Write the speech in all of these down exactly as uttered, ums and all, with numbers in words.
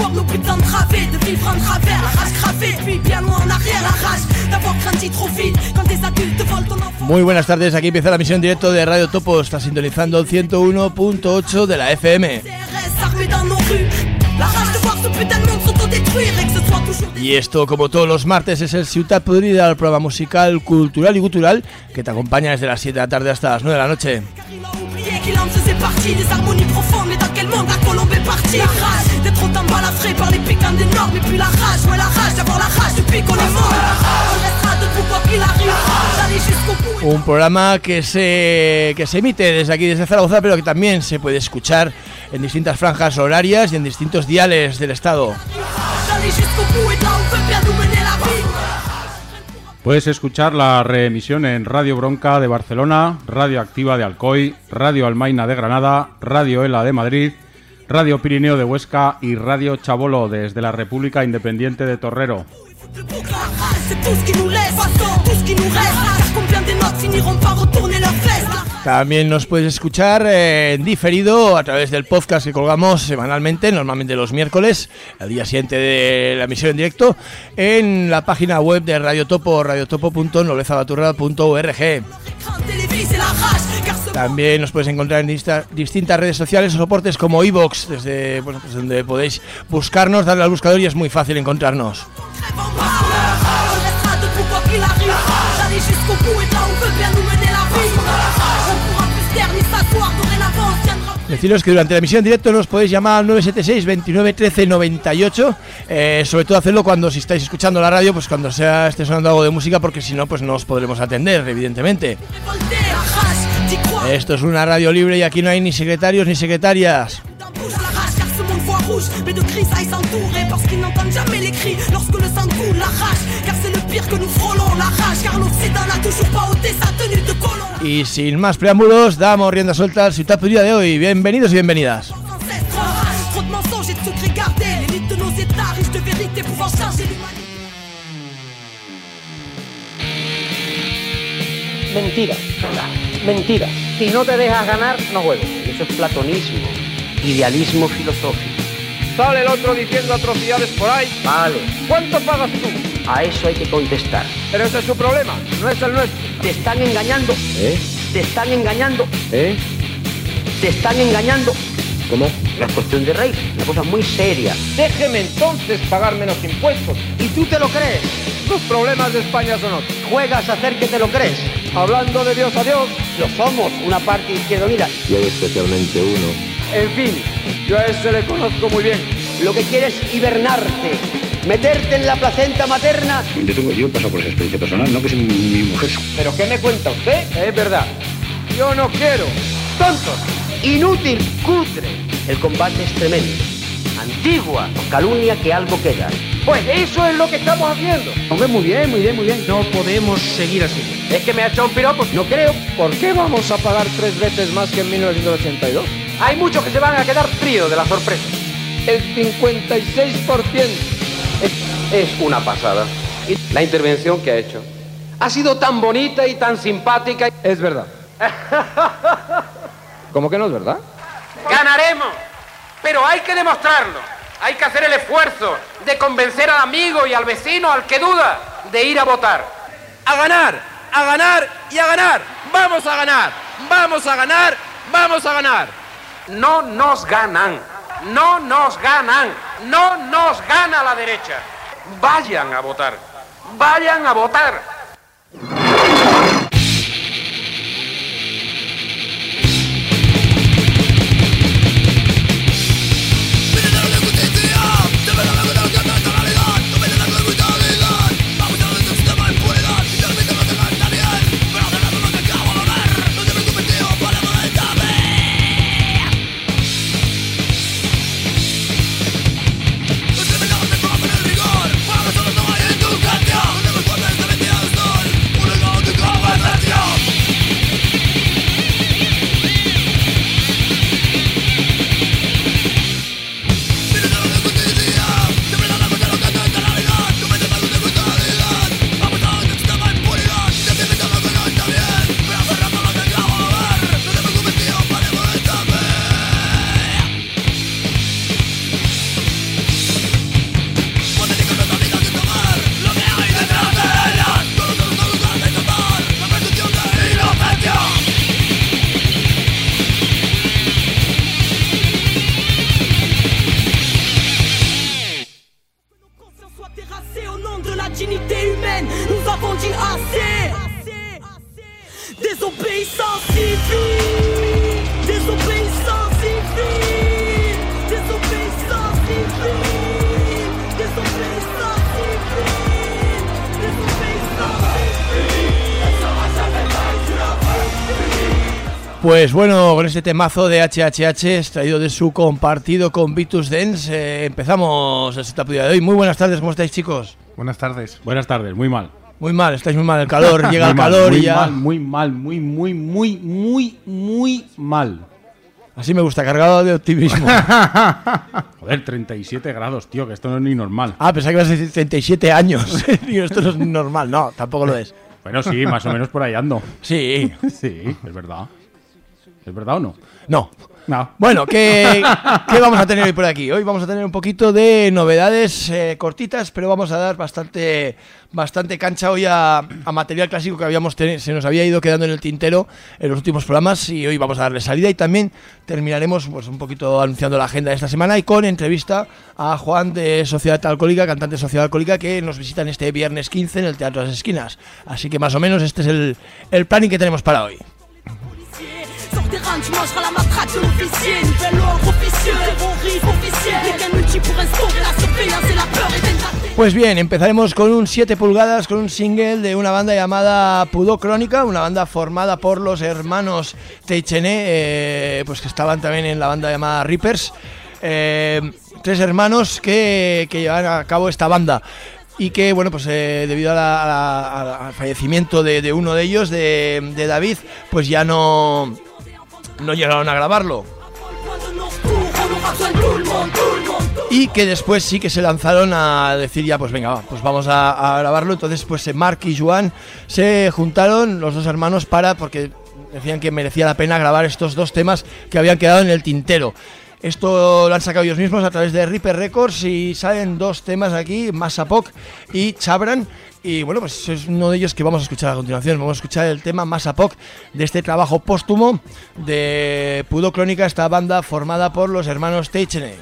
de nos putains de travées, de vivre en travers, la rage gravée, puis bien loin en arrière, la rage d'avoir grandi trop vite, quand des adultes volent ton enfant. Muy buenas tardes, aquí empieza la emisión en directo de Radio Topo, está sintonizando el ciento uno punto ocho de la F M. Y esto, como todos los martes, es el Ciutat Podrida, el programa musical, cultural y gutural que te acompaña desde las siete de la tarde hasta las nueve de la noche. Un programa que se, que se emite desde aquí, desde Zaragoza, pero que también se puede escuchar en distintas franjas horarias y en distintos diales del estado. Puedes escuchar la reemisión en Radio Bronca de Barcelona, Radio Activa de Alcoy, Radio Almaina de Granada, Radio Ela de Madrid, Radio Pirineo de Huesca y Radio Chabolo desde la República Independiente de Torrero. También nos puedes escuchar eh, en diferido a través del podcast que colgamos semanalmente, normalmente los miércoles, al día siguiente de la emisión en directo, en la página web de Radio Topo, radiotopo punto noblezabaturra punto org. También nos puedes encontrar en dista, distintas redes sociales o soportes como iVoox, desde bueno, pues donde podéis buscarnos, darle al buscador y es muy fácil encontrarnos. Deciros que durante la emisión en directo nos podéis llamar al nueve siete seis, veintinueve, trece, noventa y ocho, eh, sobre todo hacerlo cuando si estáis escuchando la radio, pues cuando sea esté sonando algo de música, porque si no, pues no os podremos atender, evidentemente. Esto es una radio libre y aquí no hay ni secretarios ni secretarias. Y sin más preámbulos, damos rienda suelta al Ciutat Podrida de hoy. Bienvenidos y bienvenidas. Mentira, mentira. Si no te dejas ganar, no juegues. Eso es platonismo, idealismo filosófico. Sale el otro diciendo atrocidades por ahí. Vale. ¿Cuánto pagas tú? A eso hay que contestar. Pero ese es su problema, no es el nuestro. Te están engañando. ¿Eh? Te están engañando. ¿Eh? Te están engañando. ¿Cómo? La cuestión de rey, una cosa muy seria. Déjeme entonces pagar menos impuestos. ¿Y tú te lo crees? Los problemas de España son otros. ¿Juegas a hacer que te lo crees? Hablando de Dios a Dios. Lo somos, una parte izquierda unida. Y hay especialmente uno. En fin, yo a ese le conozco muy bien. Lo que quieres es hibernarte, meterte en la placenta materna. Yo, tengo, yo he pasado por esa experiencia personal, no que es mi, mi mujer. ¿Pero qué me cuenta usted? Es verdad. Yo no quiero. ¡Tontos! Inútil, cutre. El combate es tremendo. Antigua, calumnia que algo queda. Pues eso es lo que estamos haciendo. Hombre, muy bien, muy bien, muy bien. No podemos seguir así. Es que me ha echado un piropo. No creo. ¿Por qué vamos a pagar tres veces más que en mil novecientos ochenta y dos? Hay muchos que se van a quedar fríos de la sorpresa. El cincuenta y seis por ciento. Es, es una pasada. Y la intervención que ha hecho ha sido tan bonita y tan simpática. Es verdad. ¿Cómo que no es verdad? Ganaremos, pero hay que demostrarlo. Hay que hacer el esfuerzo de convencer al amigo y al vecino, al que duda, de ir a votar. A ganar, a ganar y a ganar. Vamos a ganar, vamos a ganar, vamos a ganar. No nos ganan, no nos ganan, no nos gana la derecha. Vayan a votar, vayan a votar. Rigor, para nosotros no hay educación. No me puedes de mentiras. Pues bueno, con este temazo de H H H extraído de su compartido con Vitus Dance, eh, empezamos el setup de hoy. Muy buenas tardes, ¿cómo estáis, chicos? Buenas tardes. Buenas tardes, muy mal. Muy mal, estáis muy mal, el calor, llega el mal, calor muy y ya... mal, muy mal, muy, muy, muy, muy, muy mal. Así me gusta, cargado de optimismo. Joder, treinta y siete grados, tío, que esto no es ni normal. Ah, pensaba que ibas a decir treinta y siete años. Digo, esto no es normal. No, tampoco lo es. Bueno, sí, más o menos por ahí ando. Sí. Sí, es verdad. ¿Es verdad o no? No. No. Bueno, ¿qué, ¿qué vamos a tener hoy por aquí? Hoy vamos a tener un poquito de novedades eh, cortitas, pero vamos a dar bastante bastante cancha hoy a, a material clásico que habíamos ten- se nos había ido quedando en el tintero en los últimos programas y hoy vamos a darle salida y también terminaremos pues un poquito anunciando la agenda de esta semana y con entrevista a Juan de Sociedad Alcohólica, cantante de Sociedad Alcohólica, que nos visitan este viernes quince en el Teatro de las Esquinas. Así que más o menos este es el, el planning que tenemos para hoy. Tu mangeras la matraque de l'officier, nouvel ordre officieux, terroriste officiel, des gains multiples pour instaurer la surveillance et la peur et d'être. Pues bien, empezaremos con un siete pulgadas, con un single de una banda llamada Pudocrónica, una banda formada por los hermanos Teichené, eh, pues que estaban también en la banda llamada Reapers, eh, tres hermanos que, que llevan a cabo esta banda. Y que, bueno, pues eh, debido a la, a la, al fallecimiento de, de uno de ellos, de, de David, pues ya no, no llegaron a grabarlo. Y que después sí que se lanzaron a decir ya, pues venga, va, pues vamos a, a grabarlo. Entonces, pues Marc y Joan se juntaron, los dos hermanos, para, porque decían que merecía la pena grabar estos dos temas que habían quedado en el tintero. Esto lo han sacado ellos mismos a través de Reaper Records y salen dos temas aquí, Masapok y Chabran. Y bueno, pues es uno de ellos que vamos a escuchar a continuación. Vamos a escuchar el tema Masapok de este trabajo póstumo de Pudocrónica, esta banda formada por los hermanos Teichené.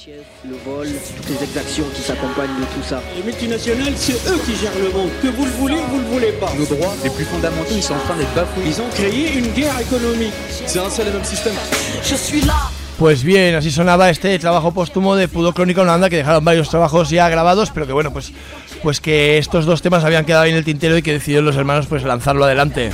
Le vol, toutes les exactions qui s'accompagnent de tout ça. Les multinationales, c'est eux qui gèrent le monde. Que vous le voulez, vous le voulez pas. Nos droits les plus fondamentaux, ils sont en train d'être bafoués. Ils ont créé une guerre économique. C'est un seul et même système. Je suis là. Pues bien, así sonaba este trabajo póstumo de Pudor Crónica, una banda que dejaron varios trabajos ya grabados, pero que bueno, pues, pues que estos dos temas habían quedado ahí en el tintero y que decidieron los hermanos pues lanzarlo adelante.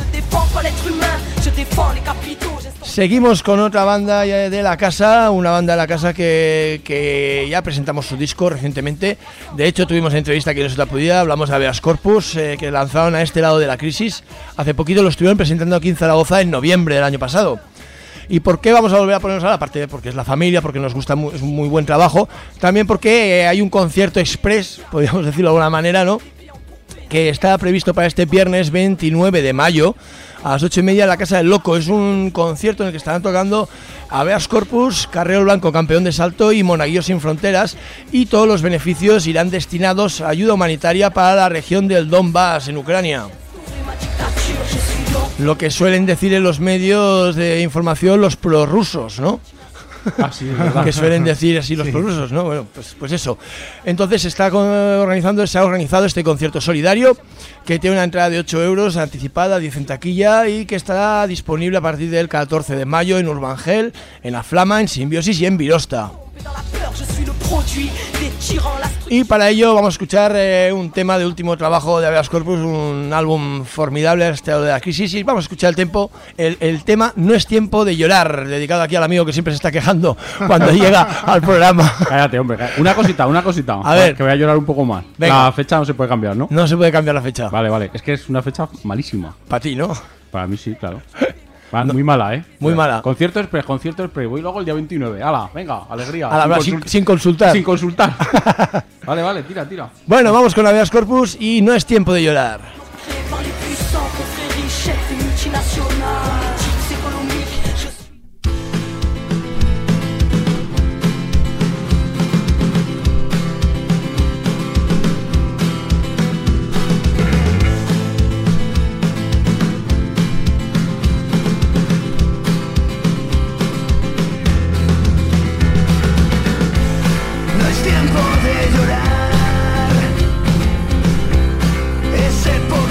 Seguimos con otra banda de la casa, una banda de la casa que, que ya presentamos su disco recientemente. De hecho, tuvimos entrevista aquí en Nuestra Pudida, hablamos de Habeas Corpus, eh, que lanzaron A este lado de la crisis. Hace poquito lo estuvieron presentando aquí en Zaragoza en noviembre del año pasado. ¿Y por qué vamos a volver a ponernos ahora? Aparte de porque es la familia, porque nos gusta, es un muy buen trabajo, también porque eh, hay un concierto express, podríamos decirlo de alguna manera, ¿no?, que está previsto para este viernes veintinueve de mayo a las ocho y media en la Casa del Loco. Es un concierto en el que estarán tocando Habeas Corpus, Carrero Blanco, campeón de salto, y Monaguillos sin Fronteras, y todos los beneficios irán destinados a ayuda humanitaria para la región del Donbass en Ucrania. Lo que suelen decir en los medios de información los prorrusos, ¿no? Ah, sí, es verdad. Que suelen decir así los sí. prorrusos, ¿no? Bueno, pues, pues eso. Entonces está organizando, se ha organizado este concierto solidario que tiene una entrada de ocho euros anticipada, diez en taquilla, y que estará disponible a partir del catorce de mayo en Urbangel, en La Flama, en Simbiosis y en Virosta. Y para ello vamos a escuchar eh, un tema de último trabajo de Habeas Corpus, un álbum formidable, este de la crisis, y vamos a escuchar el, tempo, el, el tema No es tiempo de llorar, dedicado aquí al amigo que siempre se está quejando cuando llega al programa. Cállate, hombre, cállate. Una cosita, una cosita, a ver, que voy a llorar un poco más. Venga. La fecha no se puede cambiar, ¿no? No se puede cambiar la fecha. Vale, vale, es que es una fecha malísima. Para ti, ¿no? Para mí sí, claro. No, muy mala, ¿eh? Muy Pero, mala. Concierto express, concierto express. Voy luego el día veintinueve. ¡Hala! Venga, alegría. Ala, sin, consult- sin consultar. Sin consultar. Vale, vale, tira, tira. Bueno, vamos con Habeas Corpus y No es tiempo de llorar. Ese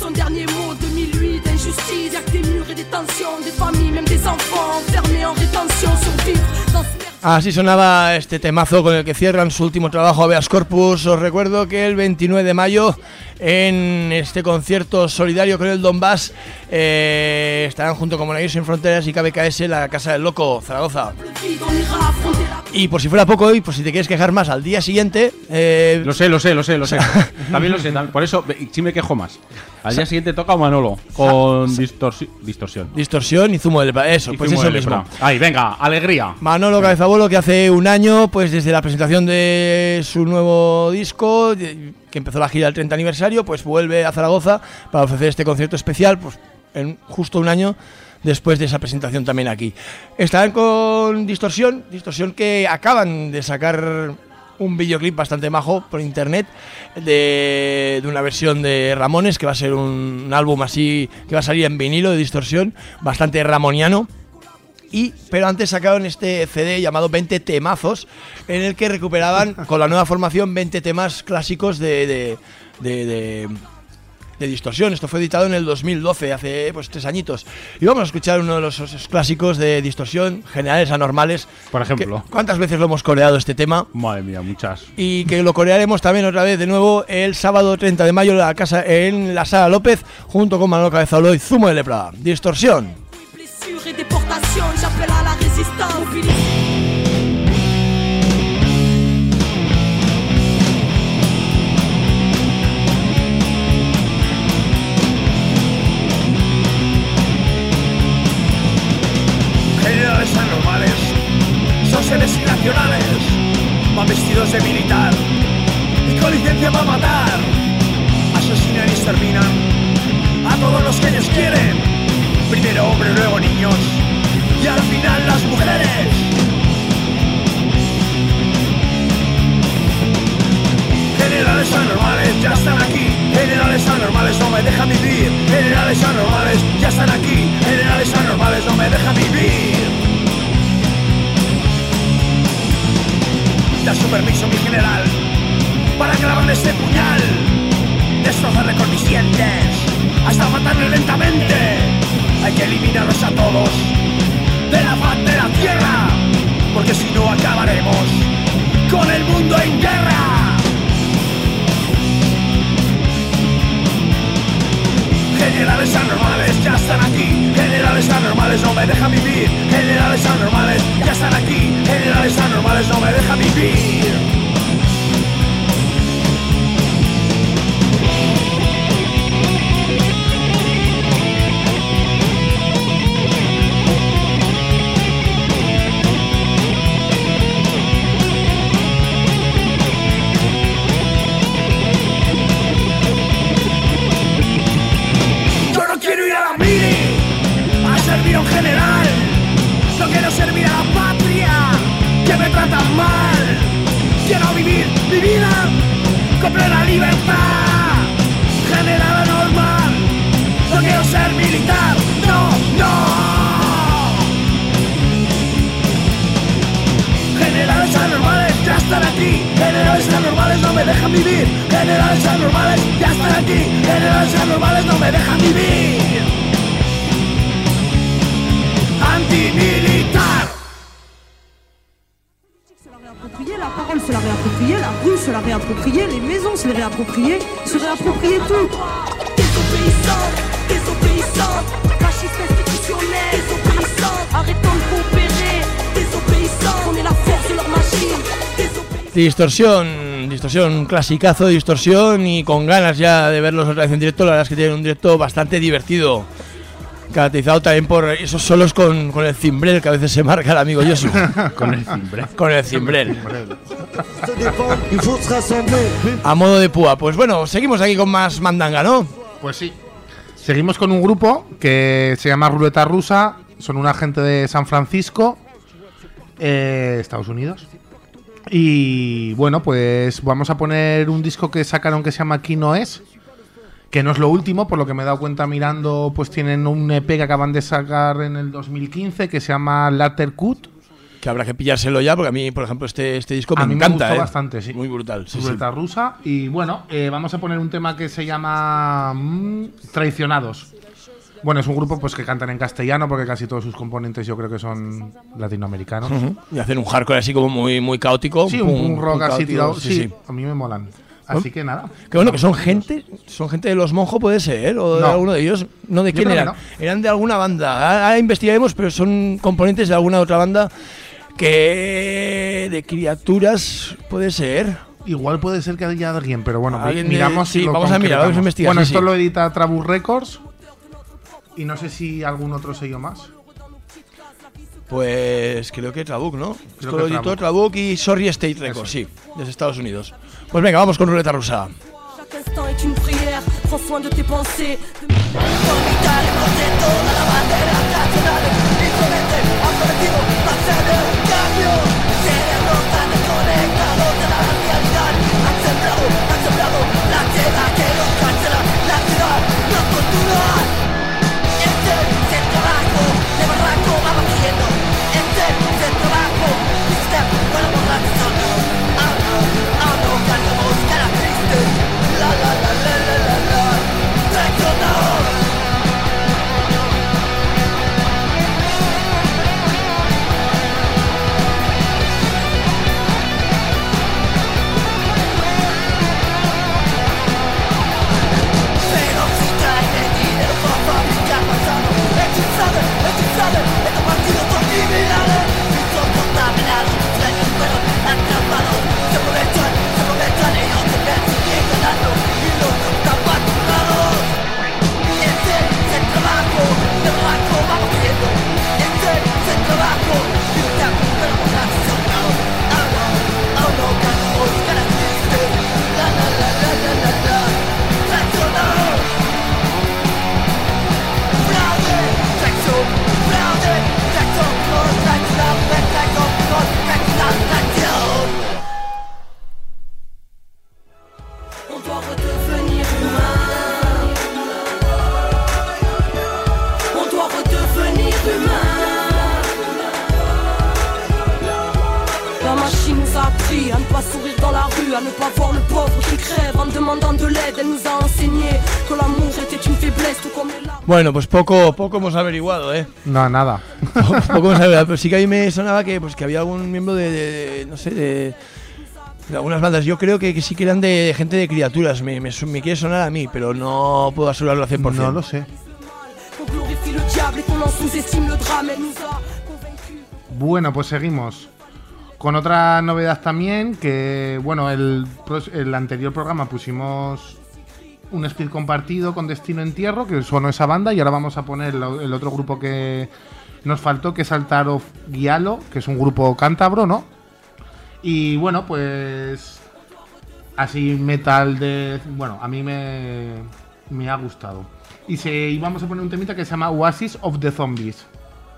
son dernier mot, deux mille huit, d'injustice. Y'a que des murs et des tensions, des familles, même des enfants enfermés en rétention, survivre dans ce... Así sonaba este temazo con el que cierran su último trabajo Habeas Corpus. Os recuerdo que el veintinueve de mayo, en este concierto solidario con el Donbass, eh, estarán junto con Monarquía Sin Fronteras y K B K S, la Casa del Loco, Zaragoza. Y por si fuera poco, y por si te quieres quejar más, al día siguiente... Eh... Lo sé, lo sé, lo sé, lo sé. También lo sé, también. Por eso sí me quejo más. Al día siguiente toca Manolo con distorsi- distorsión. Distorsión y zumo de lepra. Eso, y pues zumo eso de mismo. lepra. Ahí, venga, alegría. Manolo Cabezabolo, que hace un año, pues desde la presentación de su nuevo disco, que empezó la gira del treinta aniversario, pues vuelve a Zaragoza para ofrecer este concierto especial, pues en justo un año después de esa presentación también aquí. Estarán con Distorsión, Distorsión que acaban de sacar un videoclip bastante majo por internet de, de una versión de Ramones, que va a ser un, un álbum así, que va a salir en vinilo de Distorsión, bastante ramoniano. Y, pero antes sacaron este C D llamado veinte temazos, en el que recuperaban con la nueva formación veinte temas clásicos de, de, de, de, de Distorsión. Esto fue editado en el dos mil doce, hace pues tres añitos. Y vamos a escuchar uno de los esos clásicos de Distorsión, Generales Anormales. Por ejemplo. Que, ¿cuántas veces lo hemos coreado este tema? Madre mía, muchas. Y que lo corearemos también otra vez de nuevo el sábado treinta de mayo en la, casa, en la Sala López, junto con Manolo Cabezabolo y Zumo de Lepra. Distorsión. Et déportation, j'appelle à la résistance. Generales anormales, son seres irracionales, van vestidos de militar y con licencia para matar. Asesinan y exterminan a todos los que ellos quieren. Primero hombres, luego niños y al final las mujeres. Generales anormales ya están aquí. Generales anormales no me dejan vivir. Generales anormales ya están aquí. Generales anormales no me dejan vivir. Da su permiso mi general para clavarle este puñal, destrozarle con mis dientes hasta matarle lentamente. Hay que eliminarlos a todos de la faz de la tierra, porque si no acabaremos con el mundo en guerra. Generales anormales ya están aquí. Generales anormales no me dejan vivir. Generales anormales ya están aquí. Generales anormales no me dejan vivir. Un general, no quiero servir a la patria que me tratan mal. Quiero vivir mi vida con plena libertad. General anormal, no quiero ser militar. No, no. Generales anormales ya están aquí. Generales anormales no me dejan vivir. Generales anormales ya están aquí. Generales anormales no me dejan vivir. Antimilitar. Se la réapproprier, la parole se la réapproprier, la rue se la réapproprier, les maisons se les réapproprier, se réapproprier tout. Désobéissants, désobéissants, fascistes institutionnels, désobéissants, arrêtons de coopérer, désobéissants, on est la force de leur machine, désobéissants. Distorsión, distorsión, clasicazo de Distorsión, y con ganas ya de verlos otra vez en directo. La verdad es que tienen un directo bastante divertido, caracterizado también por esos solos con, con el cimbrel que a veces se marca el amigo Yosu. Con el cimbrel. Con el cimbrel. A modo de púa. Pues bueno, seguimos aquí con más mandanga, ¿no? Pues sí. Seguimos con un grupo que se llama Ruleta Rusa. Son una gente de San Francisco, eh, Estados Unidos. Y bueno, pues vamos a poner un disco que sacaron que se llama Aquí No Es, que no es lo último, por lo que me he dado cuenta mirando. Pues tienen un E P que acaban de sacar en el dos mil quince que se llama Later Cut, Que habrá que pillárselo ya, porque a mí, por ejemplo, este, este disco me a mí encanta. Me gustó ¿eh? bastante, sí. Muy brutal. Sí, Ruleta sí. rusa. Y bueno, eh, vamos a poner un tema que se llama mmm, Traicionados. Bueno, es un grupo pues que cantan en castellano porque casi todos sus componentes yo creo que son latinoamericanos. Uh-huh. Y hacen un hardcore así como muy, muy caótico. Sí, un, un, un rock así tirado. Sí, sí, sí, a mí me molan. Así bueno, que nada. Que bueno, que son gente, son gente de Los Monjo, puede ser, o de no. alguno de ellos. ¿No de quién eran? No. Eran de alguna banda. Ahora investigaremos, pero son componentes de alguna otra banda que de criaturas puede ser. Igual puede ser que haya alguien, pero bueno, ¿Alguien miramos. De, sí, vamos a mirar, vamos a investigar. Bueno, sí, esto sí. lo edita Trabus Records. Y no sé si algún otro sello más. Pues creo que Trabuc, ¿no? Creo Esto lo editó Trabuc y Sorry State Records, sí, desde Estados Unidos. Pues venga, vamos con Ruleta Rusa. Chaque instant est une prière, prends soin de tes pensées. Orbital, de toda la bandera nacional. Insolente, aparecido, hacer el cambio. Cerebro tan desconectado de la realidad. Han sembrado, han sembrado la tierra que los cancela. La ciudad no continúa. Este es el trabajo de barranco, vamos siguiendo. Este es el trabajo. This step, bueno, borracho, no. Ah, no, ah, no, cantamos cara triste. La, la, la, la, la, la, la. Traicionados. Bueno, pues poco, poco hemos averiguado, ¿eh? No, nada. Poco, poco hemos averiguado, pero sí que a mí me sonaba que, pues, que había algún miembro de, de, de no sé, de, de algunas bandas. Yo creo que, que sí que eran de gente de criaturas, me, me, me quiere sonar a mí, pero no puedo asegurarlo al cien por ciento. No lo sé. Bueno, pues seguimos con otra novedad también, que bueno, el, el anterior programa pusimos un split compartido con Destino Entierro, que sonó esa banda, y ahora vamos a poner el otro grupo que nos faltó, que es Altar Giallo, que es un grupo cántabro, ¿no? Y bueno, pues así metal de... Bueno, a mí me, me ha gustado. Y, se, y vamos a poner un temita que se llama Oasis of the Zombies.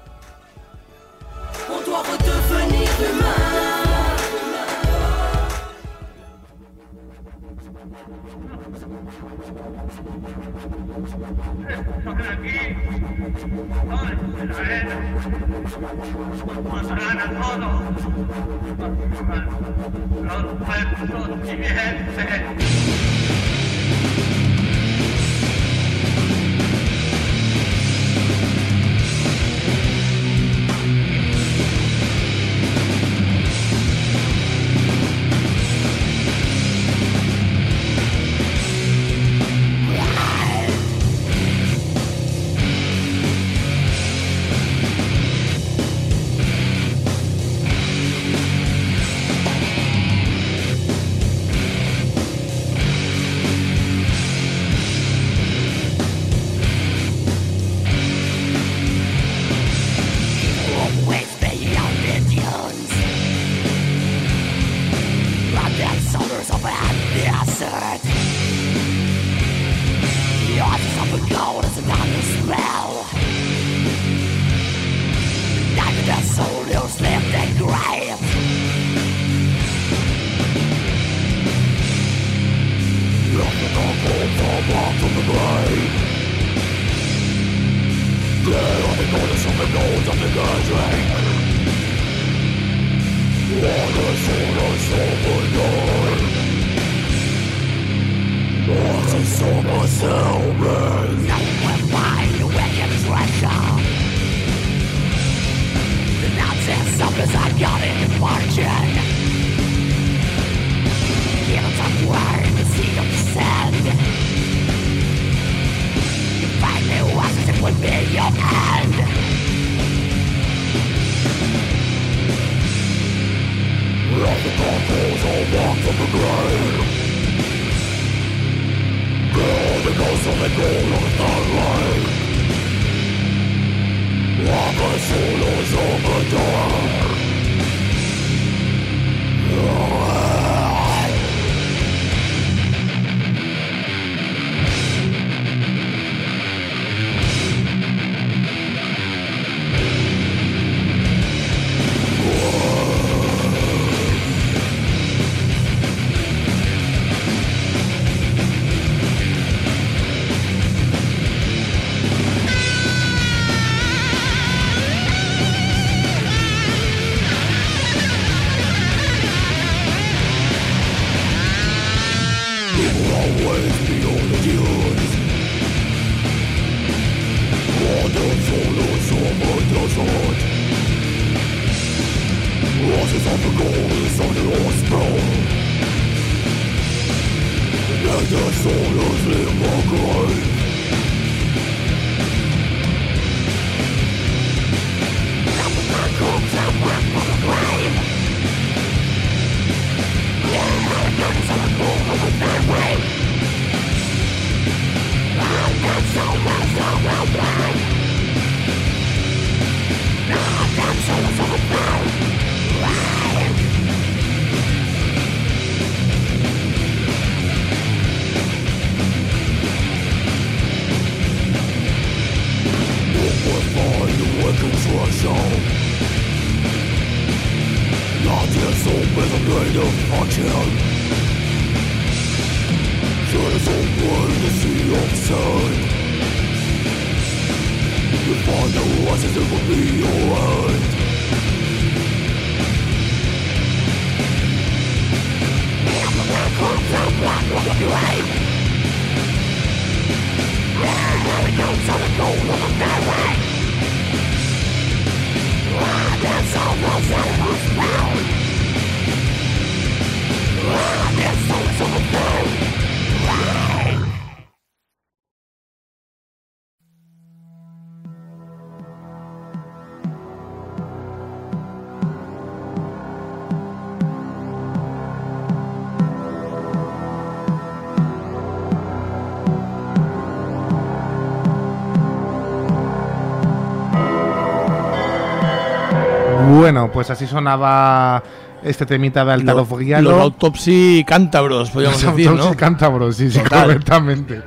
Pasarán a todos los versos vivientes. Bueno, pues así sonaba este temita de Altar of Giallo. Los Autopsy cántabros, podríamos los decir, Autopsy ¿no? cántabros, sí, sí, Total. correctamente.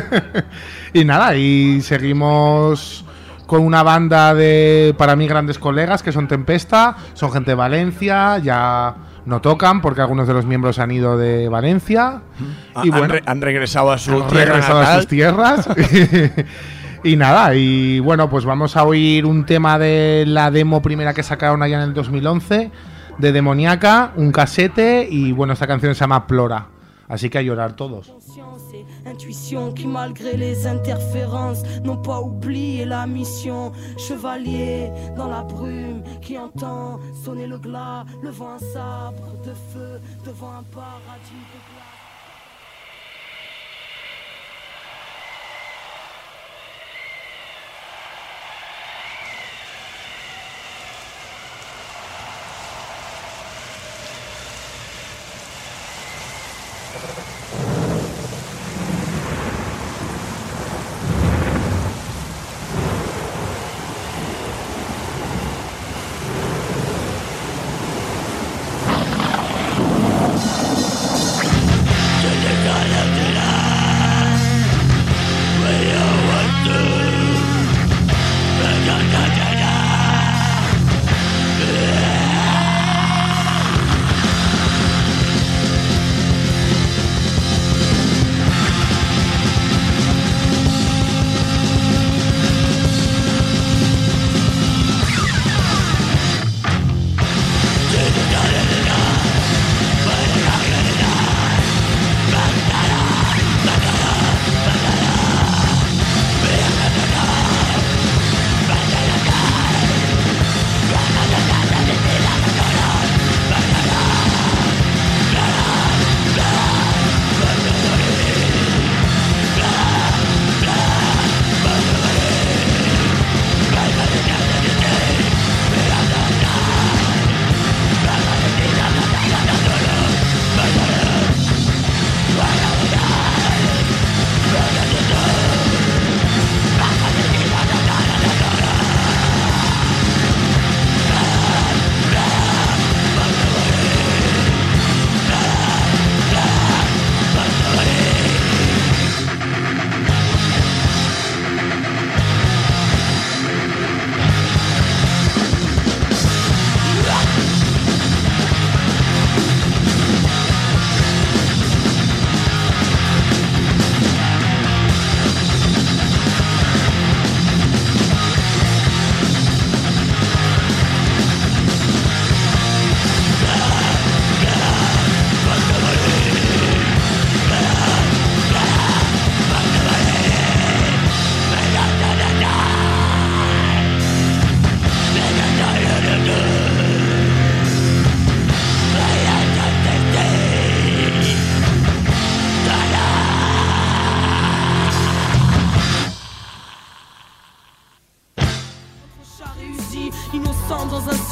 Y nada, y seguimos con una banda de, para mí, grandes colegas, que son Tempesta, son gente de Valencia, ya no tocan porque algunos de los miembros han ido de Valencia. Y bueno, han, re han regresado a su han tierra regresado natal. a sus tierras. Y nada, y bueno, pues vamos a oír un tema de la demo primera que sacaron allá en el dos mil once, de Demoniaca, un casete, y bueno, esta canción se llama Plora, así que a llorar todos. Intuition qui malgré les interférences n'ont pas oublié la mission. Chevalier dans la brume qui entend sonner le glas, levant un sabre de feu devant un paradis de glace. We'll be right back.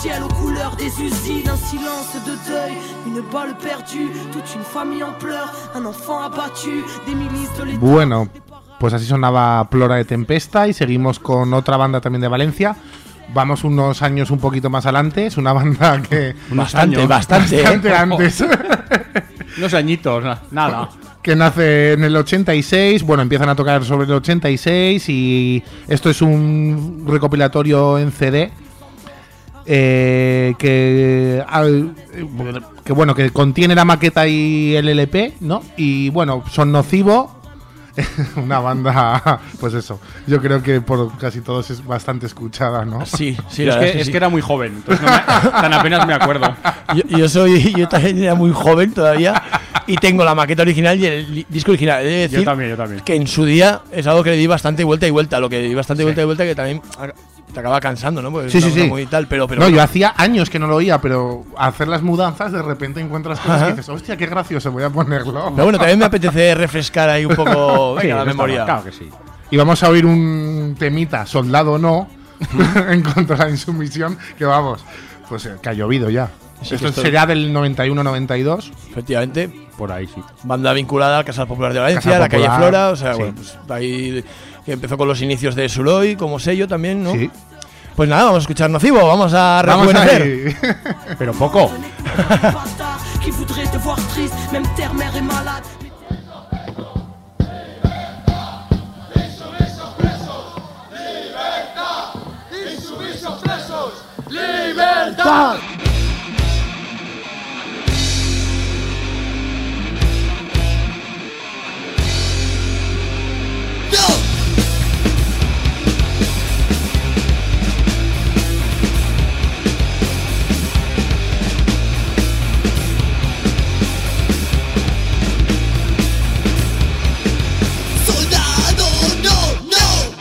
ciel aux couleurs des usines, un silence de deuil, une balle perdue, toute une famille en pleurs, un enfant abattu, des milices de l'État. Bueno, pues así sonaba Plora de Tempesta y seguimos con otra banda también de Valencia. Vamos unos años un poquito más adelante, es una banda que... Bastante, años. bastante, bastante ¿eh? antes. Unos añitos, nada. Que nace en el ochenta y seis, bueno, empiezan a tocar sobre el ochenta y seis y esto es un recopilatorio en C D eh, que, al, que, bueno, que contiene la maqueta y el L P, ¿no? Y bueno, son Nocivo, una banda, pues eso, yo creo que por casi todos es bastante escuchada, ¿no? Sí, sí, es, la que, verdad es que es sí. que era muy joven, entonces no me, tan apenas me acuerdo. Yo, yo soy, yo también era muy joven todavía y tengo la maqueta original y el li- disco original. He de decir Yo también, yo también. que en su día es algo que le di bastante vuelta y vuelta, lo que le di bastante Sí. vuelta y vuelta que también a- te acaba cansando, ¿no? Porque Sí, es sí, una cosa sí. muy tal, pero, pero no, bueno. yo hacía años que no lo oía, pero hacer las mudanzas de repente encuentras cosas Ajá. que dices, hostia, qué gracioso, voy a ponerlo. Pero bueno, también me apetece refrescar ahí un poco Sí, venga, la no está memoria. mal, claro que sí. Y vamos a oír un temita, Soldado No, en contra de la insumisión, que vamos, pues eh, que ha llovido ya. Sí, Esto que esto- sería del noventa y uno noventa y dos. Efectivamente, Por ahí sí. banda vinculada al Casal Popular de Valencia, Casal la calle Popular, Flora, o sea, sí. bueno, pues ahí que empezó con los inicios de Suloy como sello también, ¿no? Sí. Pues nada, vamos a escuchar Nocivo, vamos a Vamos rejuvenecer. ahí. Pero poco. Bâtard qui voudrait te voir triste, même terre, mère est malade. Soldado, no, no.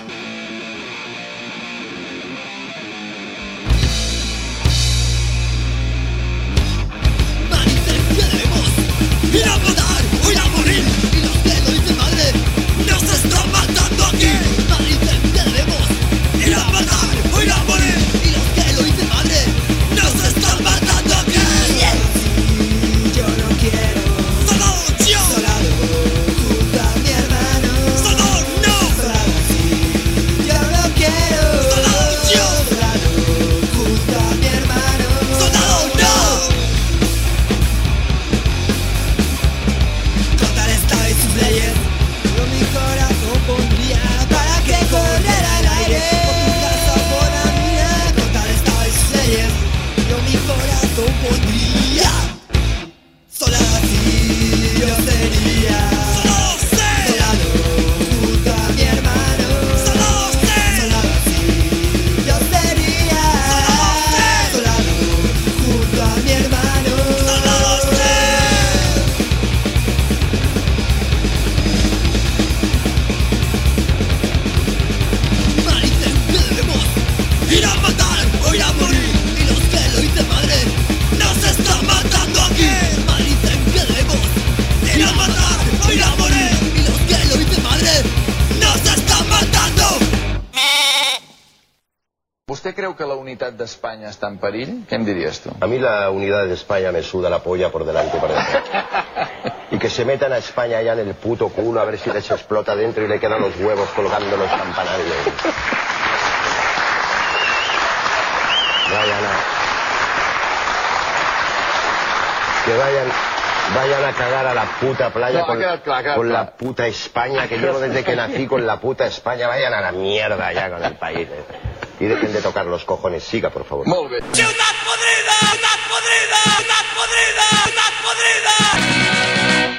Manicencia debemos ir a matar o ir a morir. Y los que lo dicen madre nos están matando aquí. Manicencia debemos ir a matar o ir a morir. Y los que lo dicen madre nos están matando aquí. Yo no quiero. Soldado, yo. Soldado, junto a mi hermano. Soldado, no. Soldado, sí. Yo no quiero. Soldado, yo. Soldado, junto a mi hermano. Soldado, no. Contar esta y sus leyes. Yo mi corazón pondría para que corriera el aire. Por tu casa, por la mía. Contar esta y sus leyes. Yo mi corazón pondría. Soldado así yo sería. Soldado sé. Soldado junto a mi hermano. Soldado sé. Soldado así yo sería. Soldado sé. Soldado junto a mi hermano. Soldado sé. Maricen que debemos ir a matar o ir a morir. Y los que lo dicen madre nos están matando aquí. Maricen que debemos ir a matar o ir a morir. Y los que lo dicen madre nos están matando. ¿Usted creu que la unitat d'Espanya està en perill? Què em diries tu? A mí la unidad de España me suda la polla por delante y por detrás. Y que se metan a España ya en el puto culo a ver si les explota dentro y le quedan los huevos colgando los campanarios. Vayan a... Que vayan... Vayan a cagar a la puta playa No, con, ha quedado claro, ha quedado con claro. la puta España, que llevo desde que nací con la puta España. Vayan a la mierda ya con el país. eh. Y dejen de tocar los cojones. Siga, por favor. Molt bé. Ciutat podrida, ciutat podrida, ciutat podrida, ciutat podrida.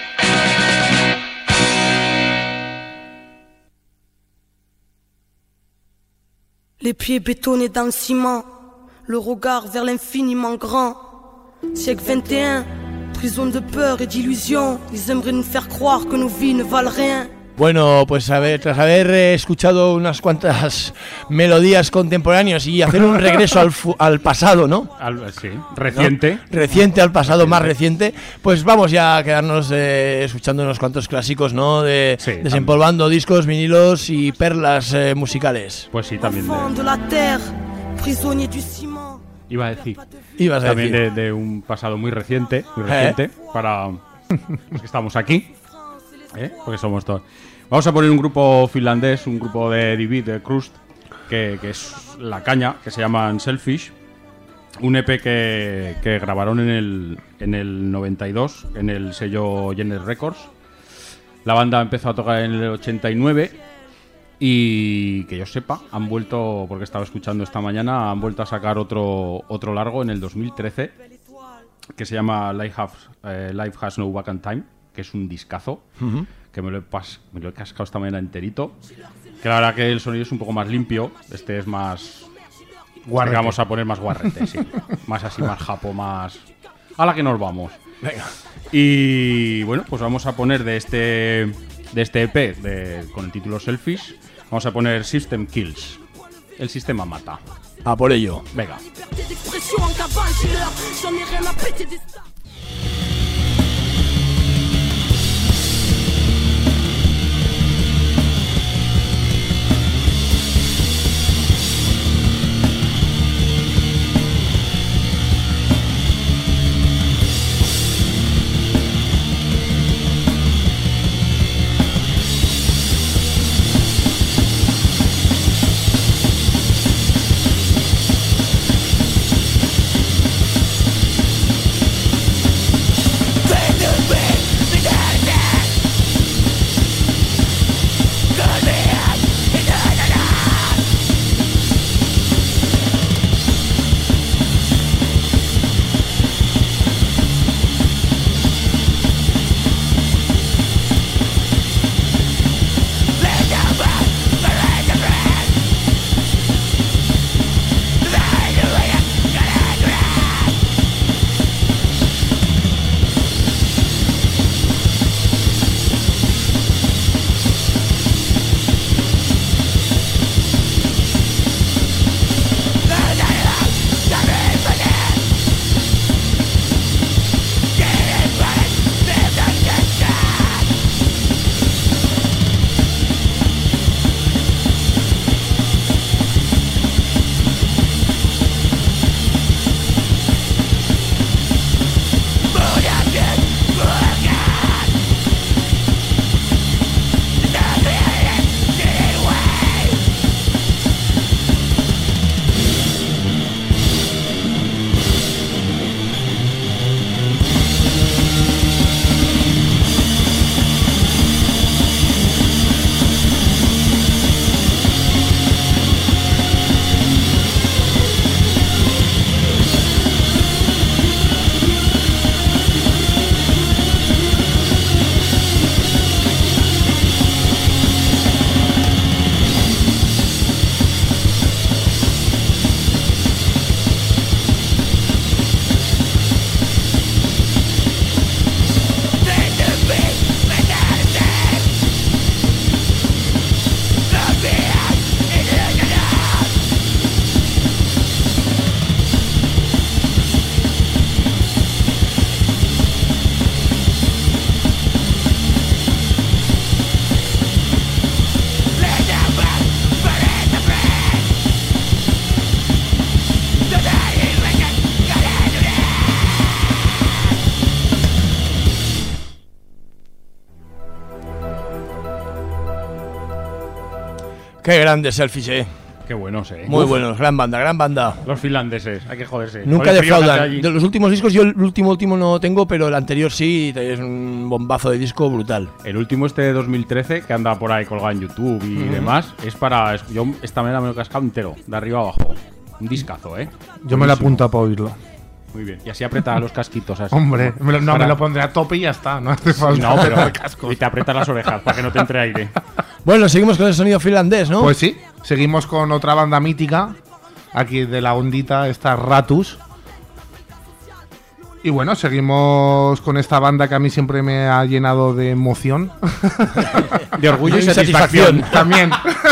Les pieds bétonnés dans le ciment, le regard vers l'infiniment grand. Siècle vingt et un, prison de peur et d'illusion. Ils aimeraient nous faire croire que nos vies ne valent rien. Bueno, pues a ver, tras haber eh, escuchado unas cuantas melodías contemporáneas y hacer un regreso al, fu- al pasado, ¿no? Al- sí, reciente. ¿No? Reciente al pasado, más reciente. Pues vamos ya a quedarnos eh, escuchando unos cuantos clásicos, ¿no? De Sí, desempolvando discos, vinilos y perlas eh, musicales. Pues sí, también. Enfant de- de la terre, prisonnier du ciment. Iba a decir. Ibas a También decir. De, de un pasado muy reciente, muy reciente, ¿Eh? para los que estamos aquí, ¿eh? Porque somos todos. Vamos a poner un grupo finlandés, un grupo de D B, de Crust, que, que es la caña, que se llaman Selfish. Un E P que, que grabaron en el, en el noventa y dos, en el sello Genesis Records. La banda empezó a tocar en el ochenta y nueve y, que yo sepa, han vuelto, porque estaba escuchando esta mañana, han vuelto a sacar otro, otro largo en el dos mil trece que se llama Life Has, eh, Life Has No Vacant Time, que es un discazo, Uh-huh. que me lo, he pas, me lo he cascado esta mañana enterito. Que la verdad que el sonido es un poco más limpio, este es más... Guarrete. Vamos a poner más guarrete, sí. Más así, más japo, más... A la que nos vamos. Venga. Y bueno, pues vamos a poner de este de este E P de, con el título Selfish, vamos a poner System Kills. El sistema mata. A por ello. Venga. Qué grandes Selfish, eh. Qué buenos, eh. Muy Uf. buenos, gran banda, gran banda. Los finlandeses, hay que joderse. Nunca Con el frío que hace defraudan. allí. De los últimos discos, yo el último último no tengo, pero el anterior sí, es un bombazo de disco brutal. El último este de dos mil trece, que anda por ahí colgado en YouTube y Ujú. demás, es para... es- Yo esta mañana me lo he cascado entero, de arriba a abajo. Un discazo, ¿eh? Yo me lo Buenísimo. apunto para oírlo. Muy bien. Y así aprieta los casquitos. Así. Hombre, me lo- no, Para- me lo pondré a tope y ya está. No hace Sí, falta no, pero apretar cascos. y te aprietas las orejas para que no te entre aire. Bueno, seguimos con el sonido finlandés, ¿no? Pues sí, seguimos con otra banda mítica. Aquí de la ondita está Ratus. Y bueno, seguimos con esta banda que a mí siempre me ha llenado de emoción. De orgullo y Y satisfacción. satisfacción. También.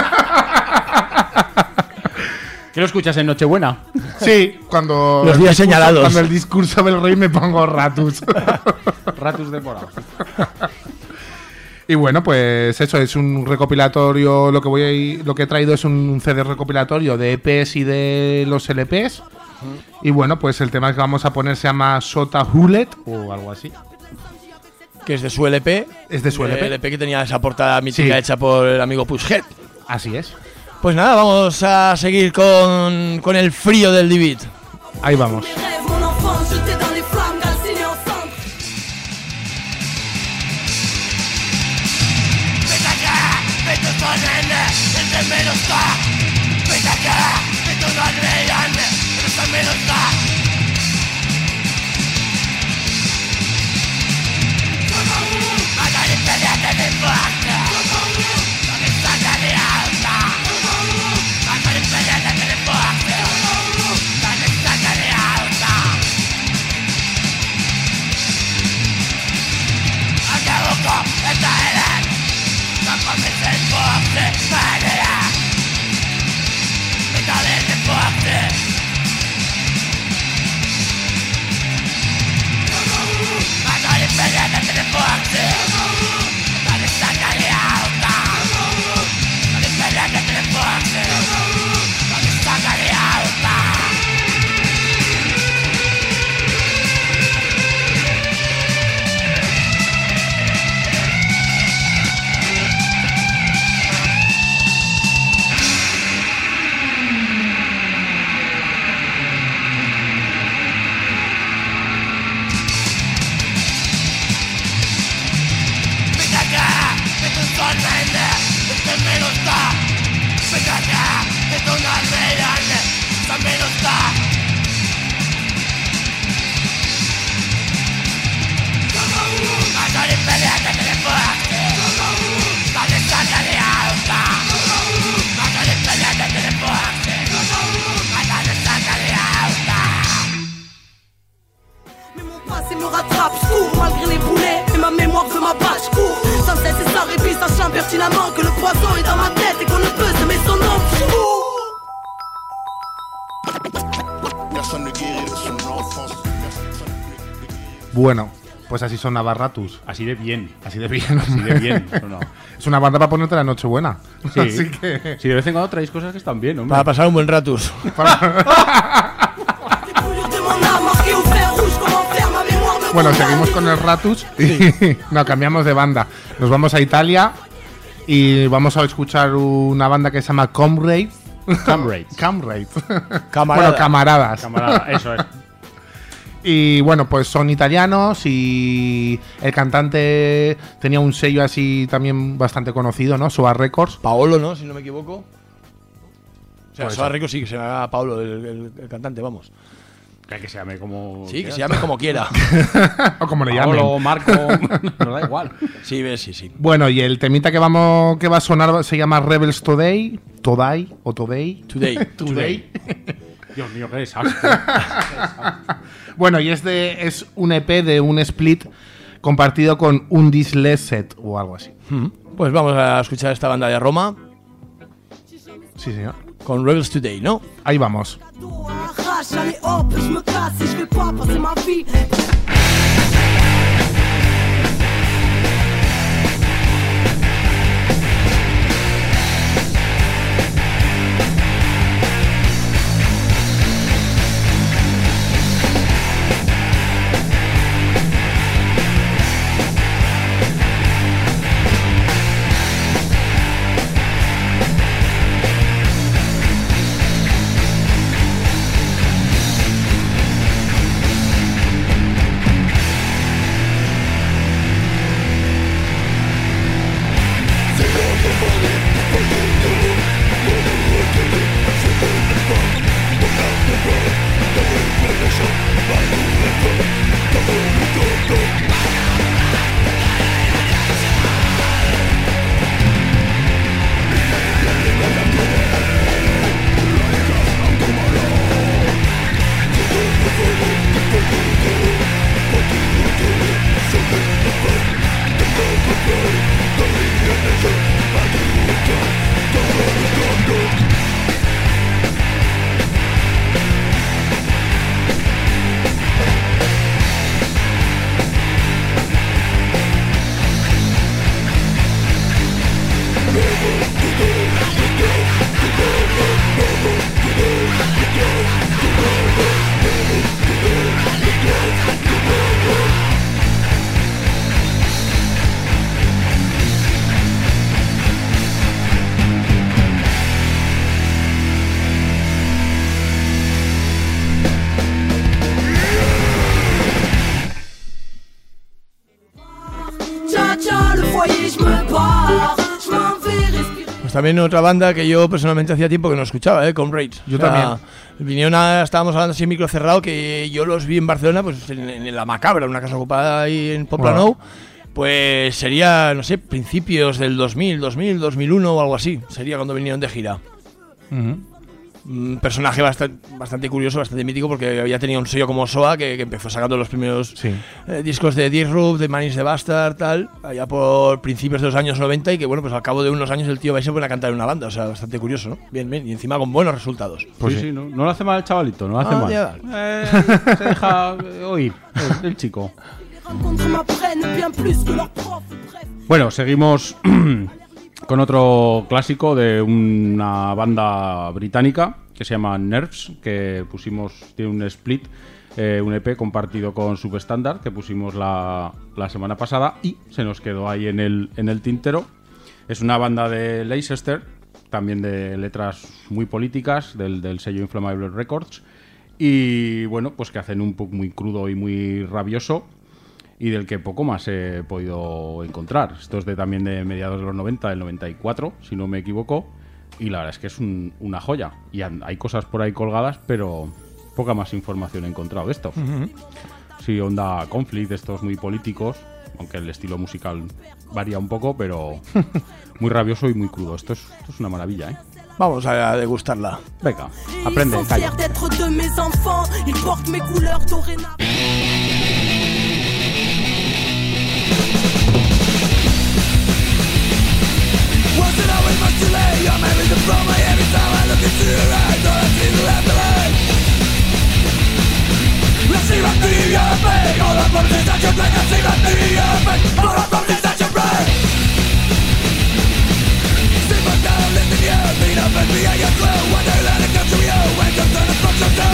¿Qué lo escuchas en Nochebuena? Sí, cuando. Los el días discurso- señalados. Cuando el discurso del rey me pongo Ratus. Ratus de morado. Y bueno, pues eso es un recopilatorio. Lo que voy a ir, lo que he traído es un C D recopilatorio de E Pes y de los L Pes. Uh-huh. Y bueno, pues el tema que vamos a poner se llama Sota Hulet o algo así. Que es de su L P. Es de su L P. El L P que tenía esa portada mítica sí. hecha por el amigo Pushhead. Así es. Pues nada, vamos a seguir con, con el frío del Divid. Ahí vamos. Bueno, pues así sonaba Ratus. Así de bien. Así de bien. Así de bien. No. Es una banda para ponerte la noche buena. Sí. Así que... sí, de vez en cuando traéis cosas que están bien, hombre. Para pasar un buen Ratus. Bueno, seguimos con el Ratus y sí. No, cambiamos de banda. Nos vamos a Italia y vamos a escuchar una banda que se llama Comrade. Comrade. Comrade. Camarada. Bueno, camaradas. Camarada, eso es. Y bueno, pues son italianos y el cantante tenía un sello así también bastante conocido, ¿no? Soa Records. Paolo, ¿no? Si no me equivoco. O sea, Pues Soa sí. Records sí que se llama Paolo, el, el, el cantante, vamos. Que se llame como... Sí, que se llame como quiera. O como le llamen. Paolo, Marco, nos da igual. Sí, ves, sí, sí. Bueno, y el temita que vamos que va a sonar se llama Rebels Today, Today o Today. Today. Today. Dios mío, qué desastre. Bueno, y es de es un E P de un split compartido con un Disleset o algo así. Mm-hmm. Pues vamos a escuchar esta banda de Roma. Sí, señor. Con Rebels Today, ¿no? Ahí vamos. Allez hop, je me casse et je vais pas passer ma vie. We'll be right back. Pues también otra banda que yo personalmente hacía tiempo que no escuchaba, ¿eh? Comrades. Yo o sea, también. Vinieron a, estábamos hablando así en micro cerrado, que yo los vi en Barcelona, pues en, en La Macabra, una casa ocupada ahí en Poblenou. Wow. Pues sería, no sé, principios del dos mil, dos mil, dos mil uno o algo así. Sería cuando vinieron de gira. Uh-huh. Un personaje bastante, bastante curioso, bastante mítico, porque había tenido un sello como S O A que, que empezó sacando los primeros sí. eh, discos de Disrupt, de Man is the Bastard, tal, allá por principios de los años noventa, y que bueno, pues al cabo de unos años el tío va a se pone a cantar en una banda, o sea, bastante curioso, ¿no? Bien, bien, y encima con buenos resultados. Pues sí, sí, sí no, no lo hace mal el chavalito, no lo hace ah, mal. Eh, se deja oír el, el chico. Bueno, seguimos con otro clásico de una banda británica que se llama Nerves, que pusimos, tiene un split, eh, un E P compartido con Substandard, que pusimos la, la semana pasada y se nos quedó ahí en el, en el tintero. Es una banda de Leicester, también de letras muy políticas, del, del sello Inflammable Records, y bueno, pues que hacen un punk muy crudo y muy rabioso, y del que poco más he podido encontrar. Esto es de, también de mediados de los noventa, del noventa y cuatro, si no me equivoco, y la verdad es que es un, una joya. Y hay cosas por ahí colgadas, pero poca más información he encontrado de esto. Uh-huh. Sí, onda Conflict, estos muy políticos, aunque el estilo musical varía un poco, pero muy rabioso y muy crudo. Esto es, esto es una maravilla, ¿eh? Vamos a degustarla. Venga, aprende, calla. Was it always much too late? Your memories are from my every time I look into your eyes. All I see is left alone. I see right through your face. All the promises that you break, I see right through your face. All the promises that you break. Sit back down, listen to you. Beat up and be at your clue. One day let it come to you. When you're done, it's what you do.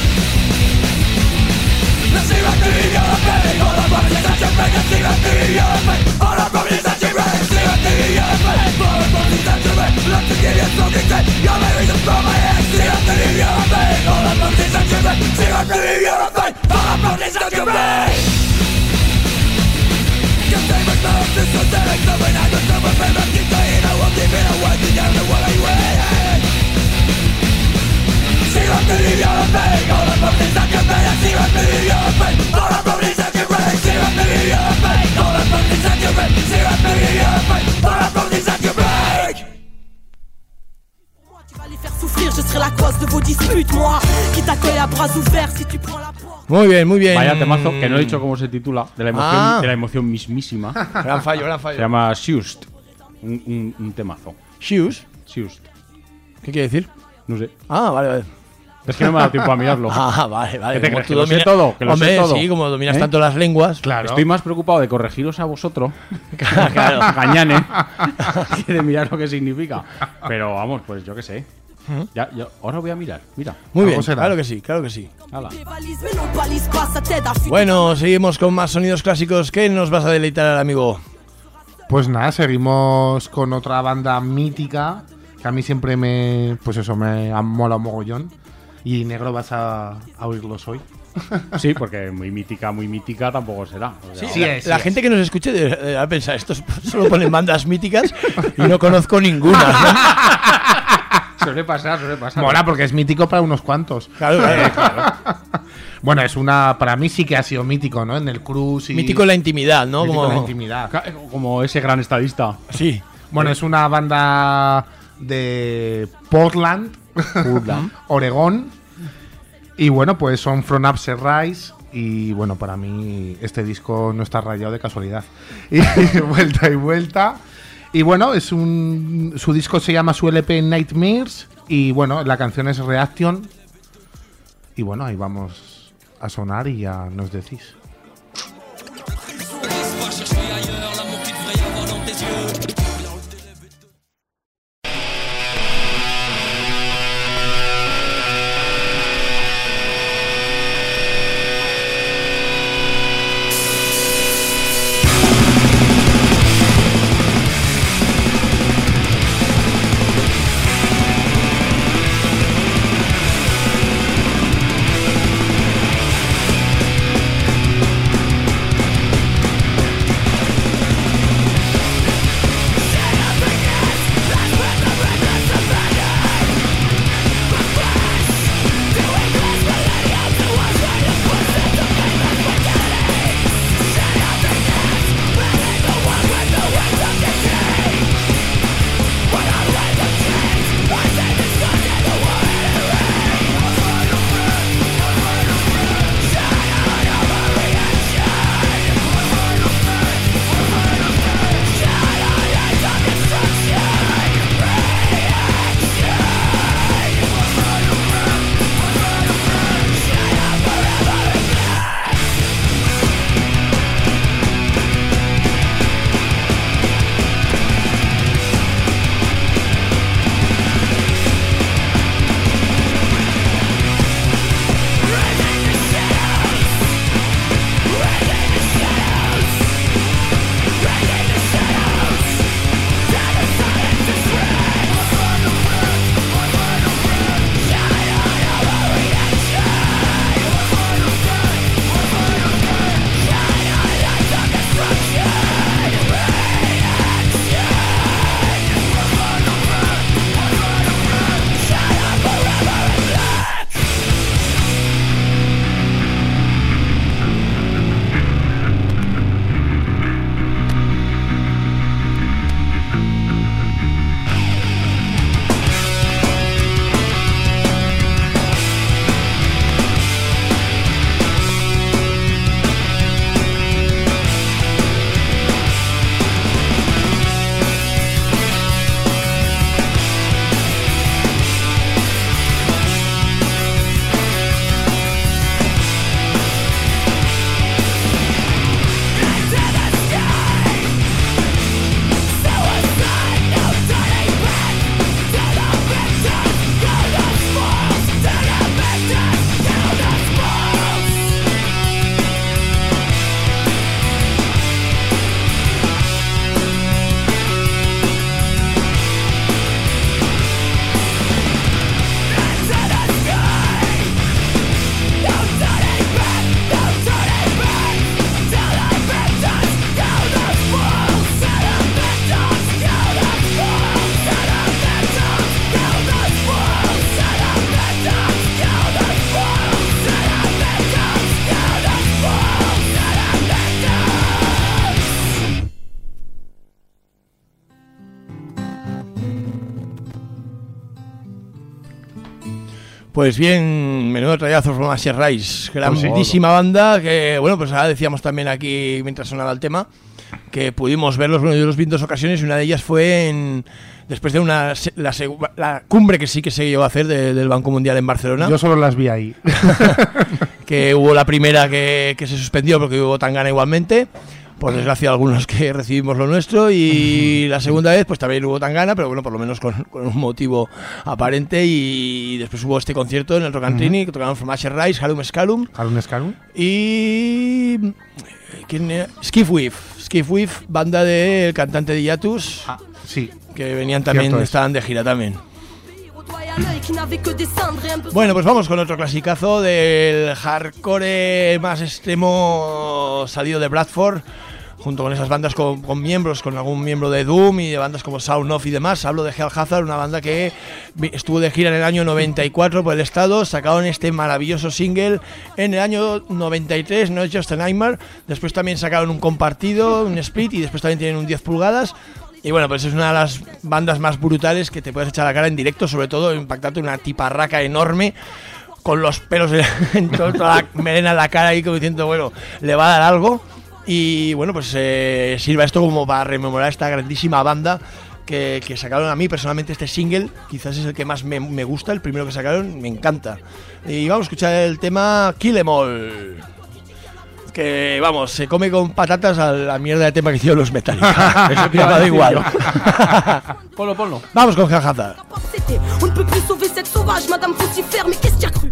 I see right through your face. All the promises that you break, I see right through your face. All the promises that you break, I see right through your face. Love to give you something to your memories are from my head. See right through your face. All the promises that you make. See right through your face. All the promises that you make. Can't take my love, this was the next time when I got some of them. Keep saying I won't give it away. You don't know what I wait. See right through your face. All the promises that you make. See right through your face. All the promises that you make. See right through your face. All the promises that you make. See right through your face. All the promises that you make. Je serai la cause de vos disputes, moi qui t'accueille a bras ouverts si tu prends la porte. Muy bien, muy bien. Vaya temazo, que no he dicho cómo se titula, de la emoción, ah. de la emoción mismísima. Gran fallo, gran fallo. Se llama Shused, un, un, un temazo. Shused. Shused. ¿Qué quiere decir? No sé. Ah, vale, vale. Es que no me ha dado tiempo a mirarlo. Ah, vale, vale. ¿Qué te crees? Que lo sé todo, que lo Hombre, sé todo. Sí, como dominas ¿Eh? tanto las lenguas. Claro. Estoy más preocupado de corregiros a vosotros. Claro. Gañane. Que de mirar lo que significa. Pero vamos, pues yo qué sé. Uh-huh. Ya, ya, ahora voy a mirar, mira. Muy bien, será? Claro que sí, claro que sí. Hala. Bueno, seguimos con más sonidos clásicos. ¿Qué nos vas a deleitar, amigo? Pues nada, seguimos con otra banda mítica que a mí siempre me, pues eso, me ha molado mogollón. Y negro vas a, a oírlos hoy. Sí, porque muy mítica, muy mítica tampoco será. O sea, sí, sí, la, es, la sí gente es. Que nos escuche debe, debe pensar, estos solo ponen bandas míticas y no conozco ninguna, ¿no? Suele pasar, suele pasar. Mola porque es mítico para unos cuantos. Claro, claro, claro. Bueno, es una, para mí sí que ha sido mítico, ¿no? En el Cruz y... Mítico en la intimidad, ¿no? Mítico como en la intimidad. Como ese gran estadista. Sí. Bueno, es una banda de Portland, Portland. Oregón. Y bueno, pues son From Upset Rise. Y bueno, para mí este disco no está rayado de casualidad. Y vuelta y vuelta. Y bueno, es un su disco se llama, su L P Nightmares. Y bueno, la canción es Reaction. Y bueno, ahí vamos a sonar y ya nos decís. Pues bien, menudo trayazo From Ashes Rise, grandísima banda que, bueno, pues ahora decíamos también aquí mientras sonaba el tema que pudimos verlos, bueno, yo los vi en dos ocasiones y una de ellas fue en después de una la, la cumbre que sí que se llegó a hacer de, del Banco Mundial en Barcelona. Yo solo las vi ahí. Que hubo la primera que, que se suspendió porque hubo Tangana igualmente. Por desgracia algunos que recibimos lo nuestro y la segunda vez pues también hubo Tangana, pero bueno, por lo menos con, con un motivo aparente y después hubo este concierto en el Rock and Trini, que tocaron From Ashes Rise, Halum Skalum Halum Skalum y ¿quién era? Skiff Weave, Skiff Weave, banda del cantante de Hiatus, ah, sí, que venían también, estaban de gira también. Bueno, pues vamos con otro clasicazo del hardcore más extremo salido de Bradford, junto con esas bandas con, con miembros, con algún miembro de Doom y de bandas como Sound Off y demás. Hablo de Hell Hazard, una banda que estuvo de gira en el año noventa y cuatro por el estado, sacaron este maravilloso single en el año noventa y tres, No It's Just a Nightmare, después también sacaron un compartido, un split y después también tienen un diez pulgadas. Y bueno, pues es una de las bandas más brutales que te puedes echar a la cara en directo, sobre todo impactarte una tiparraca enorme con los pelos en toda la melena en la cara ahí como diciendo, bueno, le va a dar algo. Y bueno, pues eh, sirva esto como para rememorar esta grandísima banda que, que sacaron. A mí personalmente este single quizás es el que más me, me gusta, el primero que sacaron, me encanta. Y vamos a escuchar el tema Kill Em All, que vamos, se come con patatas a la mierda de tema que hicieron los Metallica. Eso que da igual. Ponlo, ponlo. Vamos con Hell Hazard. On ne peut plus sauver cette sauvage, Madame Faucifère, mais qu'est-ce qu'il y a cru?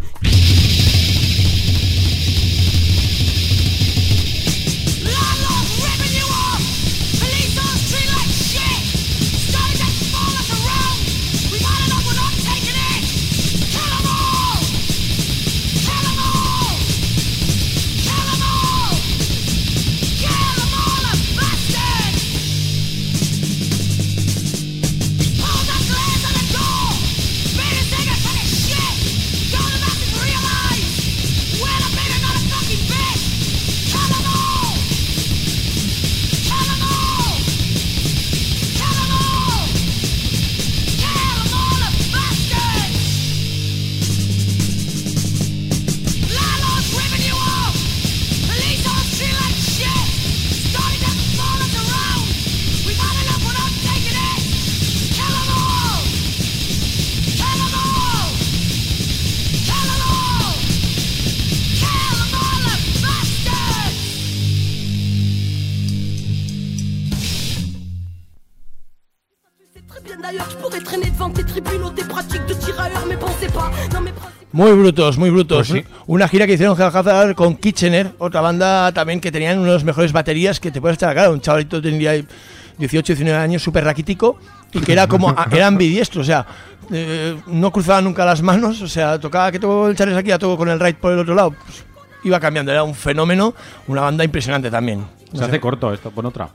Muy brutos, muy brutos. Pues sí. Una gira que hicieron Hell Hazard con Kitchener, otra banda también que tenían una de las mejores baterías que te puedes echar a la cara. Un chavalito tendría dieciocho, diecinueve años, súper raquítico, y que era como, era ambidiestro, o sea, eh, no cruzaba nunca las manos, o sea, tocaba que toco el charles aquí, a toco con el right por el otro lado, pues, iba cambiando, era un fenómeno, una banda impresionante también. No Se sé. hace corto esto, pon otra.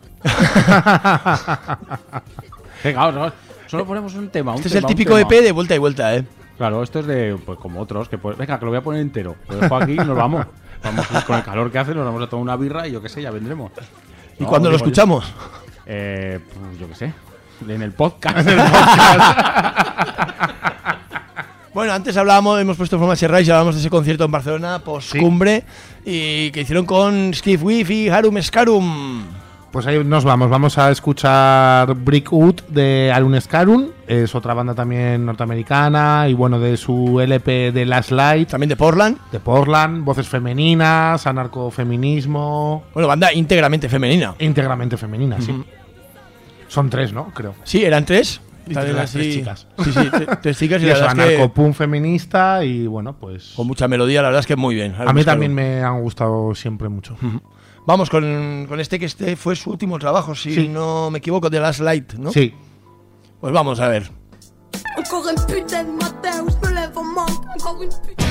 Venga, vamos, solo ponemos un tema. Un Este tema, es el típico un E tema. P de vuelta y vuelta, ¿eh? Claro, esto es de, pues como otros, que pues, venga, que lo voy a poner entero. Lo dejo aquí y nos vamos. Vamos con el calor que hace, nos vamos a tomar una birra y yo qué sé, ya vendremos. ¿Y No, cuándo lo digo yo. escuchamos? Eh, pues yo qué sé, en el podcast. En el podcast. Bueno, antes hablábamos, hemos puesto From Ashes Rise y hablábamos de ese concierto en Barcelona, post-cumbre, y que hicieron con Skiff Weave y Halum Skalum. Pues ahí nos vamos, vamos a escuchar Brickwood de Halum Skalum, es otra banda también norteamericana y bueno, de su L P de Last Light. También de Portland. De Portland, voces femeninas, anarcofeminismo. Bueno, banda íntegramente femenina. Íntegramente femenina, sí. Ujú. Son tres, ¿no? Creo. Sí, eran tres. Y También las así- tres chicas. Sí, sí, tre- tres chicas y, Y la eso, verdad es que anarcopunk feminista y bueno, pues... con mucha melodía, la verdad es que muy bien. A mí también me han gustado siempre mucho. Vamos con, con este que este fue su último trabajo, si Sí. no me equivoco, de Last Light, ¿no? Sí. Pues vamos a ver. Encore un putain de matin où je me lève en manque. Encore une putain.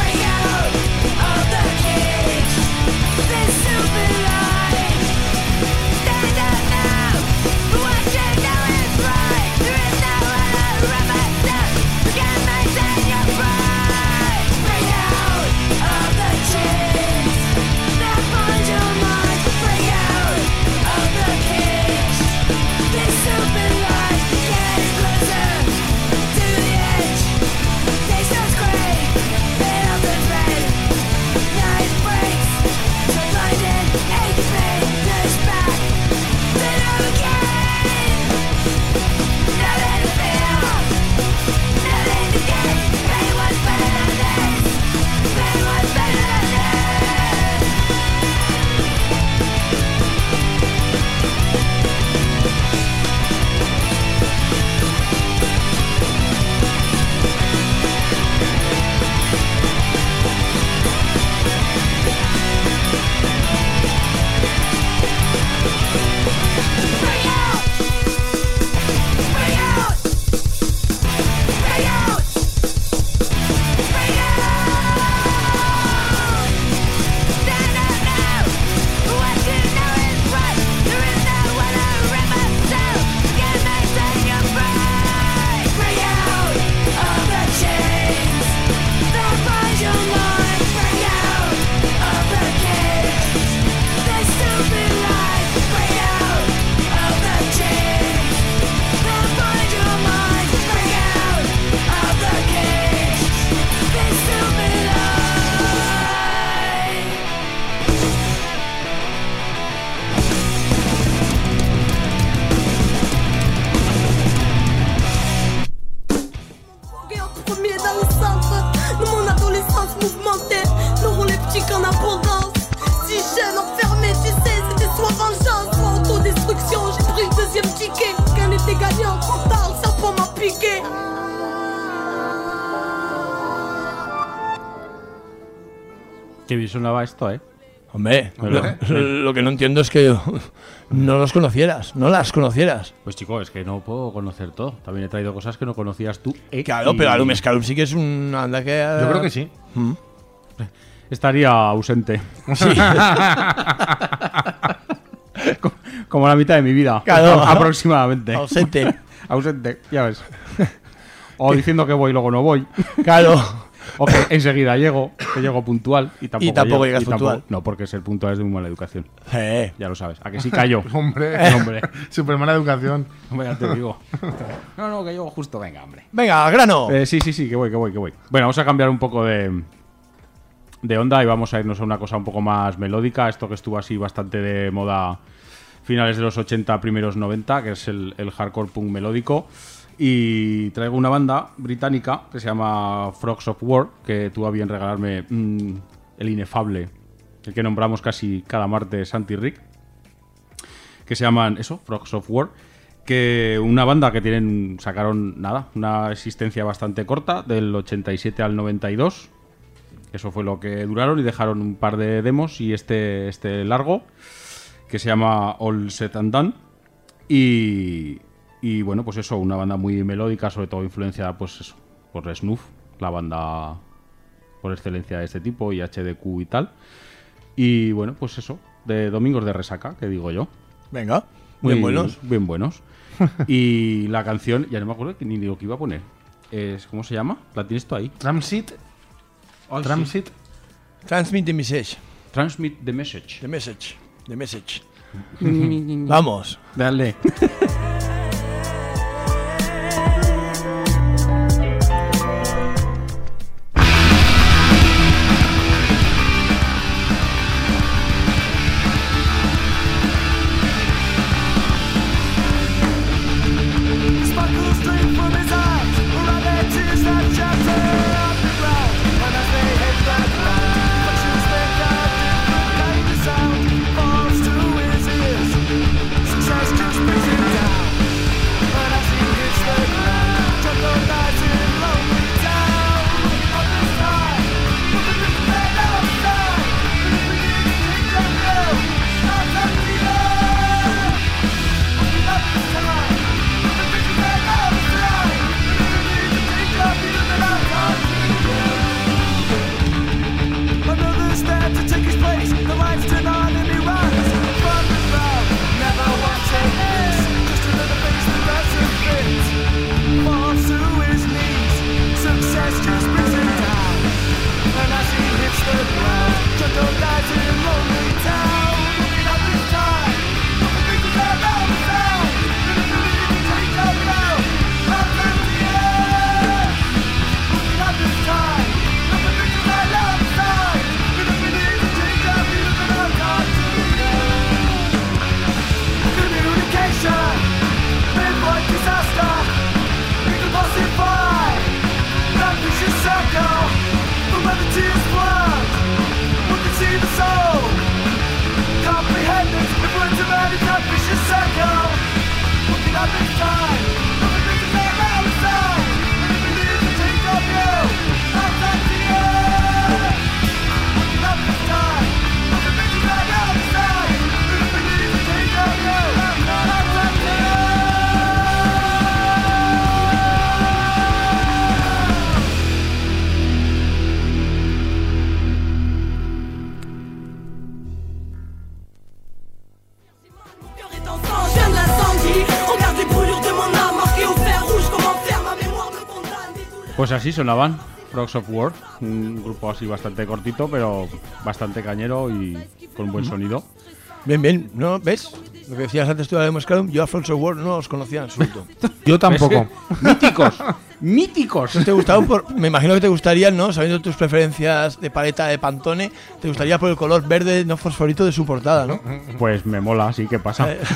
This stupid life. en abondance. Si jeune, enfermé, tu sais, c'était soit vengeance, soit autodestruction. J'ai pris le deuxième ticket, qu'un était gagnant. Trop tard, le serpent m'a piqué. Qué bien sonaba esto, ¿eh? Hombre, lo, lo que no entiendo es que no los conocieras, no las conocieras. Pues chico, es que no puedo conocer todo. También he traído cosas que no conocías tú. Eh, claro, y... pero Alum Escalum sí que es una anda que... Yo creo que sí. ¿Mm? Estaría ausente. Sí. Como la mitad de mi vida. Claro. Aproximadamente. Ausente. Ausente, ya ves. O diciendo que voy y luego no voy. Claro. O que enseguida llego, que llego puntual y tampoco, y tampoco llego, llegas y puntual. Tampoco, no, porque ser puntual es de muy mala educación. Eh. Ya lo sabes. ¿A que sí callo? Hombre, hombre. Súper mala educación. Hombre, ya te digo. No, no, que llego justo. Venga, hombre. Venga, al grano. Eh, sí, sí, sí, que voy, que voy, que voy. Bueno, vamos a cambiar un poco de, de onda y vamos a irnos a una cosa un poco más melódica. Esto que estuvo así bastante de moda finales de los ochenta, primeros noventa, que es el, el hardcore punk melódico. Y traigo una banda británica que se llama Frogs of War, que tuvo a bien regalarme mmm, el inefable, el que nombramos casi cada martes, Santi Rick, que se llaman eso, Frogs of War, que una banda que tienen, sacaron nada, una existencia bastante corta, del ochenta y siete al noventa y dos, eso fue lo que duraron y dejaron un par de demos y este, este largo, que se llama All Said and Done, y... Y bueno, pues eso, una banda muy melódica, sobre todo influenciada pues eso, por Snuff, la banda por excelencia de este tipo, y H D Q y tal. Y bueno, pues eso, de Domingos de Resaca, que digo yo. Venga, muy bien buenos. Bien buenos. Y la canción, ya no me acuerdo ni lo que iba a poner. Es, ¿cómo se llama? ¿La tienes tú ahí? Transit. Oh, Transit. Sí. Transmit the message. Transmit the message. The message. The message. Vamos. Dale. Pues así sonaban Frogs of War, un grupo así bastante cortito, pero bastante cañero y con buen sonido. Bien, bien, ¿no? ¿Ves? Lo que decías antes tú de Moscadum, yo a Frogs of War no los conocía en absoluto. Yo tampoco. Míticos, míticos. ¿Te gustaban por, me imagino que te gustarían, ¿no? Sabiendo tus preferencias de paleta de Pantone, te gustaría por el color verde no fosforito de su portada, ¿no? Pues me mola, sí, ¿qué pasa? Eh.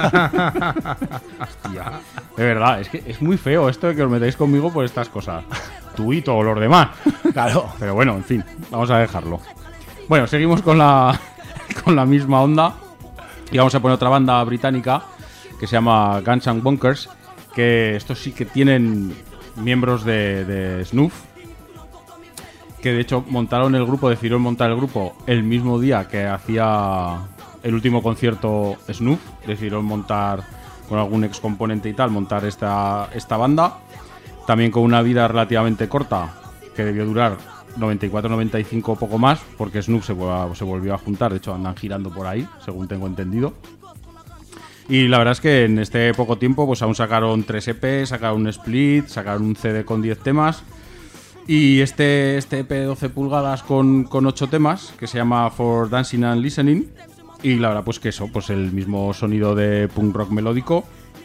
Hostia. De verdad, es que es muy feo esto de que os metáis conmigo por estas cosas. Tú y todos los demás. Claro. Pero bueno, en fin, vamos a dejarlo. Bueno, seguimos con la, con la misma onda. Y vamos a poner otra banda británica que se llama Guns and Bunkers. Que estos sí que tienen miembros de, de Snuff. Que de hecho montaron el grupo, decidieron montar el grupo el mismo día que hacía el último concierto Snuff. Decidieron montar con algún ex componente y tal, montar esta, esta banda. También con una vida relativamente corta, que debió durar noventa y cuatro noventa y cinco o poco más, porque Snuff se, se volvió a juntar. De hecho andan girando por ahí, según tengo entendido. Y la verdad es que en este poco tiempo pues aún sacaron tres E P, sacaron un split, sacaron un C D con diez temas. Y este, este E P de doce pulgadas con, con ocho temas, que se llama For Dancing and Listening. Y la verdad pues que eso, pues el mismo sonido de punk rock melódico.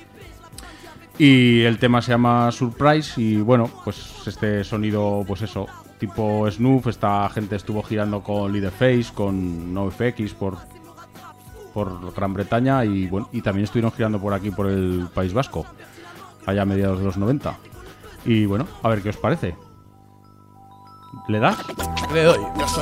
Y el tema se llama Surprise. Y bueno, pues este sonido, pues eso, tipo Snuff. Esta gente estuvo girando con Leatherface, con NoFX por, por Gran Bretaña. Y bueno, y también estuvieron girando por aquí, por el País Vasco, allá a mediados de los noventa. Y bueno, a ver qué os parece. ¿Le das? Le doy.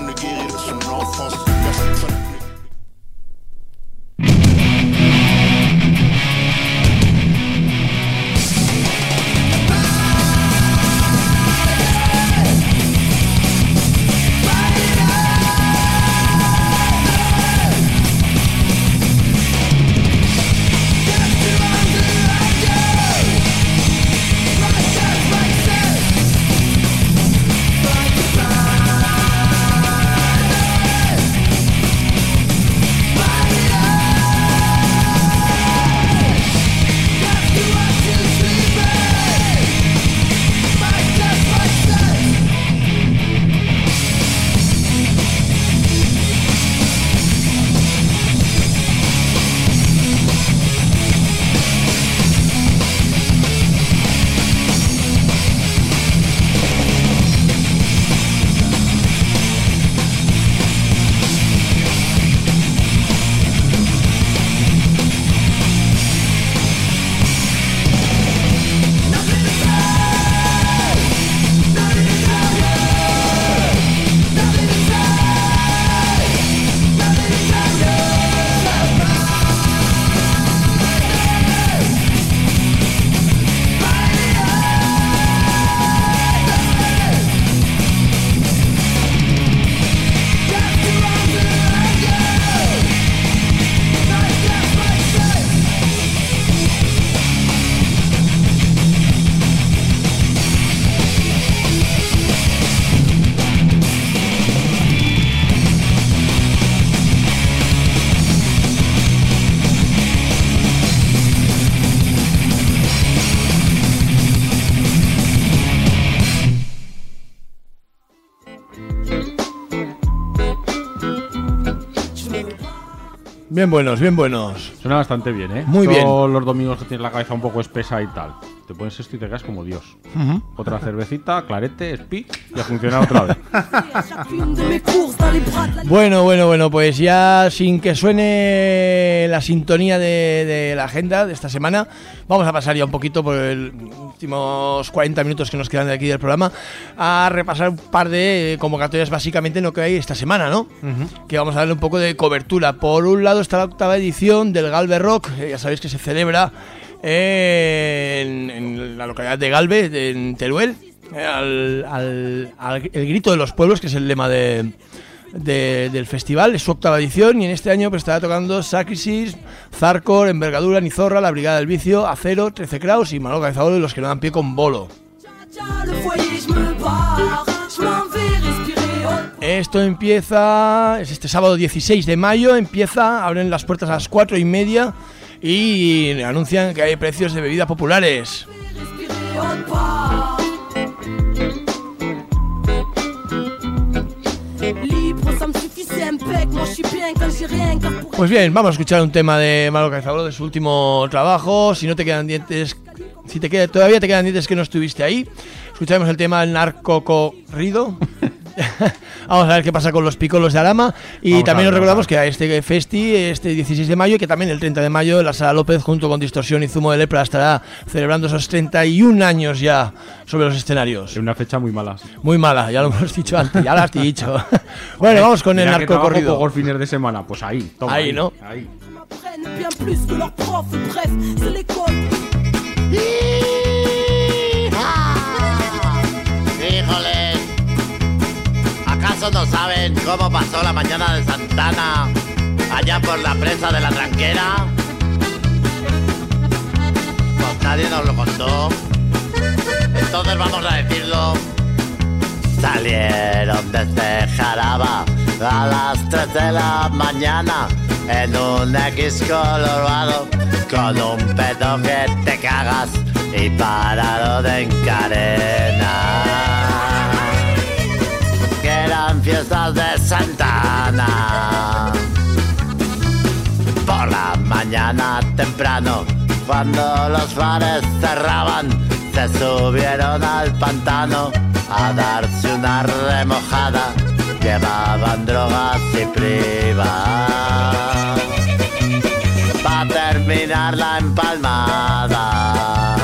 Bien buenos, bien buenos. Suena bastante bien, ¿eh? Muy bien. Todos los domingos que tienes la cabeza un poco espesa y tal. Te pones esto y te quedas como Dios. Uh-huh. Otra cervecita, clarete, speed y a funcionar otra vez. Bueno, bueno, bueno, pues ya sin que suene la sintonía de, de la agenda de esta semana, vamos a pasar ya un poquito por los últimos cuarenta minutos que nos quedan de aquí del programa a repasar un par de convocatorias básicamente en lo que hay esta semana, ¿no? Uh-huh. Que vamos a darle un poco de cobertura. Por un lado está la octava edición del Galve Rock, eh, ya sabéis que se celebra en, en la localidad de Galve, en Teruel, eh, al, al, al el grito de los pueblos, que es el lema de, de, del festival. Es su octava edición y en este año pues estará tocando Sacrisis, Zarkor, Envergadura, Nizorra, La Brigada del Vicio, Acero, trece Kraus y Manolo Cabezador, y los que no dan pie con Bolo. Esto empieza, es este sábado dieciséis de mayo, empieza, abren las puertas a las cuatro y media y anuncian que hay precios de bebida populares. Pues bien, vamos a escuchar un tema de Manolo Cabezador de su último trabajo. Si no te quedan dientes, si te queda, todavía te quedan dientes que no estuviste ahí, escucharemos el tema El Narco Corrido Vamos a ver qué pasa con los picolos de Alhama. Y Vamos también a ver, os recordamos vamos a que a este festi, este dieciséis de mayo, y que también el treinta de mayo, la Sala López, junto con Distorsión y Zumo de Lepra, estará celebrando esos treinta y un años ya sobre los escenarios. Es una fecha muy mala. Muy mala, ya lo hemos dicho antes, ya lo has dicho. Bueno, vamos con el Mira que trabajo narcocorrido. poco fines de semana, pues ahí, toma, Ahí, ¿no? Ahí. Bien plus que leurs profs, bref, c'est l'école. Híjole, ¿acaso no saben cómo pasó la mañana de Santana allá por la presa de la Tranquera? Pues nadie nos lo contó. Entonces vamos a decirlo. Salieron desde Jaraba a las tres de la mañana en un X colorado con un pedo que te cagas y parado de encarena. Que eran fiestas de Santana. Por la mañana temprano, cuando los bares cerraban, se subieron al pantano a darse una remojada. Llevaban drogas y privas pa' terminar la empalmada.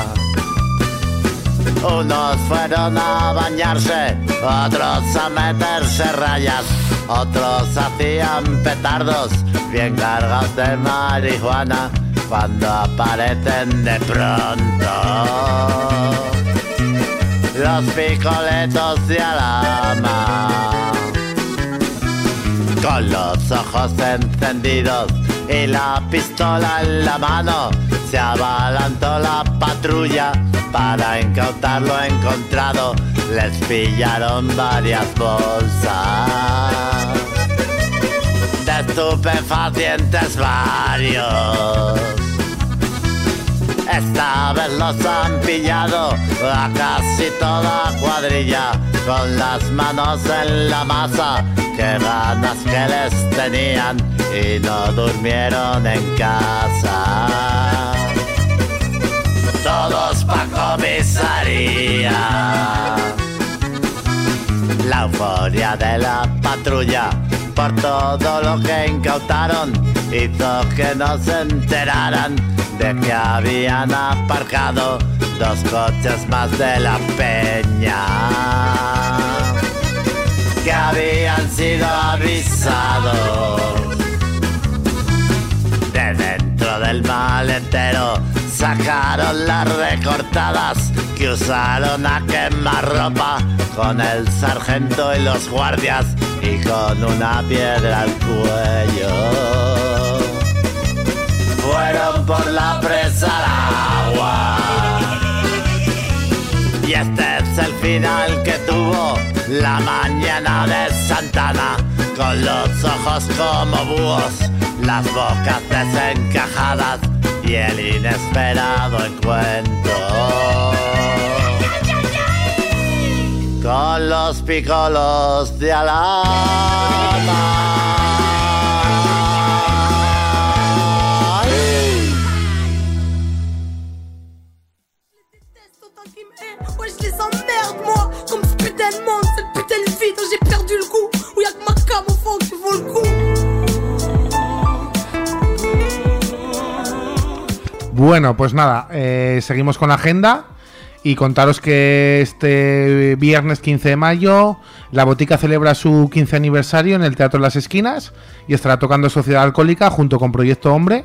Unos fueron a bañarse, otros a meterse rayas, otros hacían petardos bien cargados de marihuana cuando aparecen de pronto los picoletos de Alhama. Con los ojos encendidos y la pistola en la mano, se abalantó la patrulla para incautar lo encontrado. Les pillaron varias bolsas de estupefacientes varios. Esta vez los han pillado a casi toda cuadrilla con las manos en la masa. Qué ganas que les tenían y no durmieron en casa. Todos pa' comisaría. La euforia de la patrulla por todo lo que incautaron hizo que no se enteraran de que habían aparcado dos coches más de la peña, que habían sido avisados. De dentro del maletero sacaron las recortadas que usaron a quemarropa con el sargento y los guardias y con una piedra al cuello. Fueron por la presa al agua. Y este es el final que tuvo la mañana de Santana, con los ojos como búhos, las bocas desencajadas y el inesperado encuentro con los picolos de Alhama. Bueno, pues nada, eh, seguimos con la agenda y contaros que este viernes quince de mayo la Botica celebra su quince aniversario en el Teatro Las Esquinas y estará tocando Sociedad Alcohólica junto con Proyecto Hombre.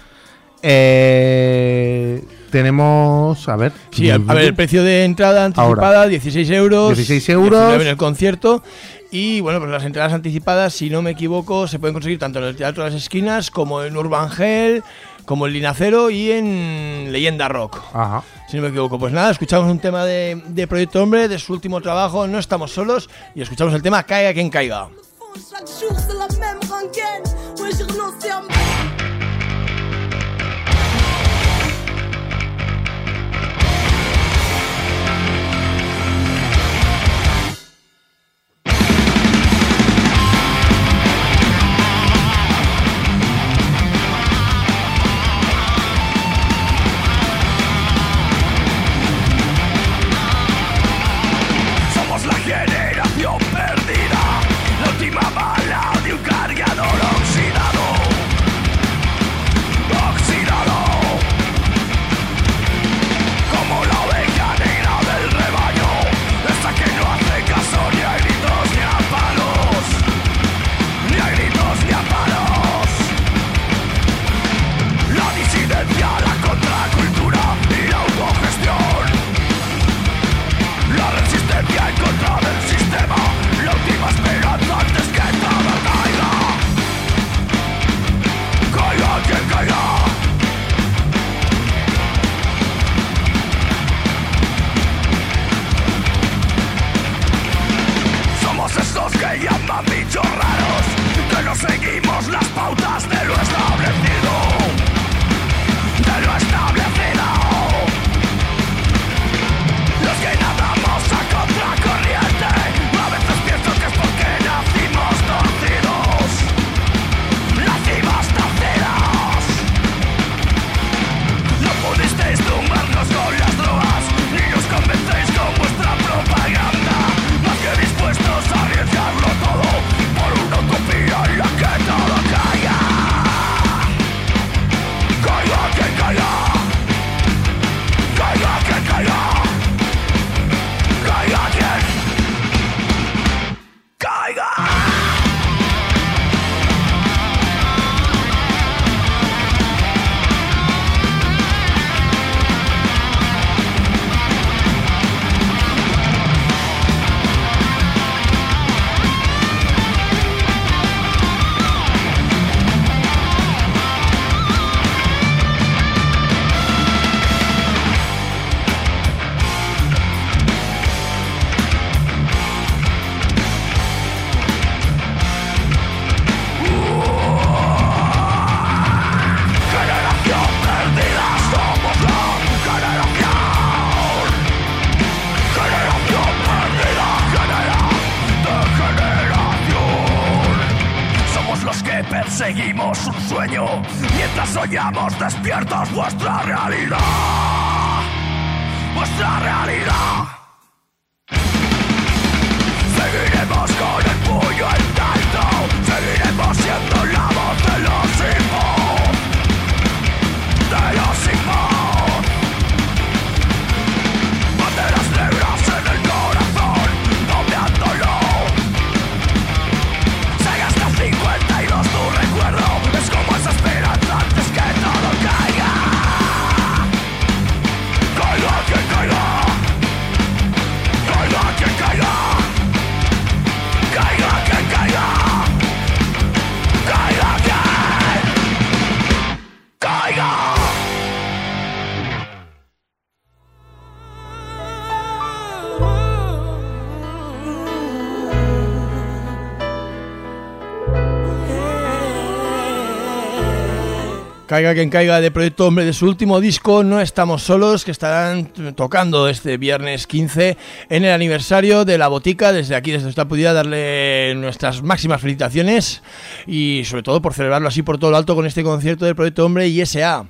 Eh, tenemos, a ver... Sí, a, a ver, el precio de entrada anticipada, ahora, dieciséis euros. dieciséis euros. En el concierto. Y bueno, pues las entradas anticipadas, si no me equivoco, se pueden conseguir tanto en el Teatro Las Esquinas como en Urban Hell, como en Linacero y en Leyenda Rock. Ajá. Si no me equivoco. Pues nada, escuchamos un tema de, de Proyecto Hombre, de su último trabajo, No Estamos Solos, y escuchamos el tema Caiga Quien Caiga. Somos la generación perdida. que perseguimos un sueño mientras soñamos despiertos vuestra realidad, vuestra realidad. Seguiremos con el puño en alto, seguiremos siendo la voz de los sin voz, de los sin voz. Banderas negras en el corazón, doblándolo. Sega hasta cincuenta y dos, tu recuerdo es como esa esperanza antes que todo caiga. Caiga quien caiga, caiga quien caiga. Caiga quien caiga, caiga quien caiga. Caiga quien caiga, de Proyecto Hombre, de su último disco No estamos solos, que estarán tocando este viernes quince en el aniversario de La Botica. Desde aquí, desde esta pudiera, darle nuestras máximas felicitaciones y sobre todo por celebrarlo así por todo lo alto con este concierto del Proyecto Hombre y S A.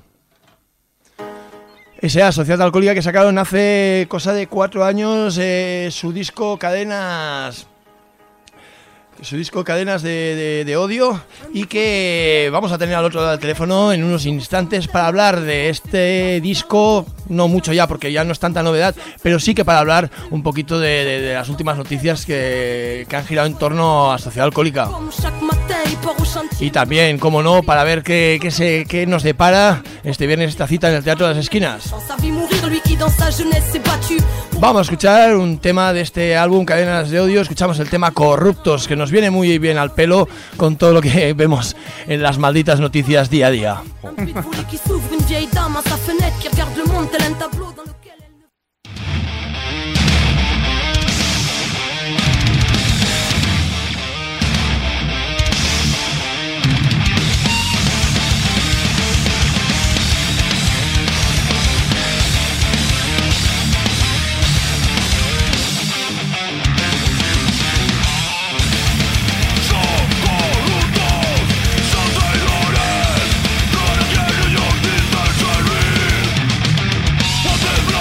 S A, Sociedad Alcohólica, que sacaron hace cosa de cuatro años eh, su disco Cadenas... su disco Cadenas de, de, de Odio, y que vamos a tener al otro lado del teléfono en unos instantes para hablar de este disco, no mucho ya porque ya no es tanta novedad, pero sí que para hablar un poquito de, de, de las últimas noticias que, que han girado en torno a Sociedad Alcohólica. Y también, como no, para ver qué, qué, se, qué nos depara este viernes esta cita en el Teatro de las Esquinas. Vamos a escuchar un tema de este álbum Cadenas de Odio. Escuchamos el tema Corruptos, que nos viene muy bien al pelo con todo lo que vemos en las malditas noticias día a día. What the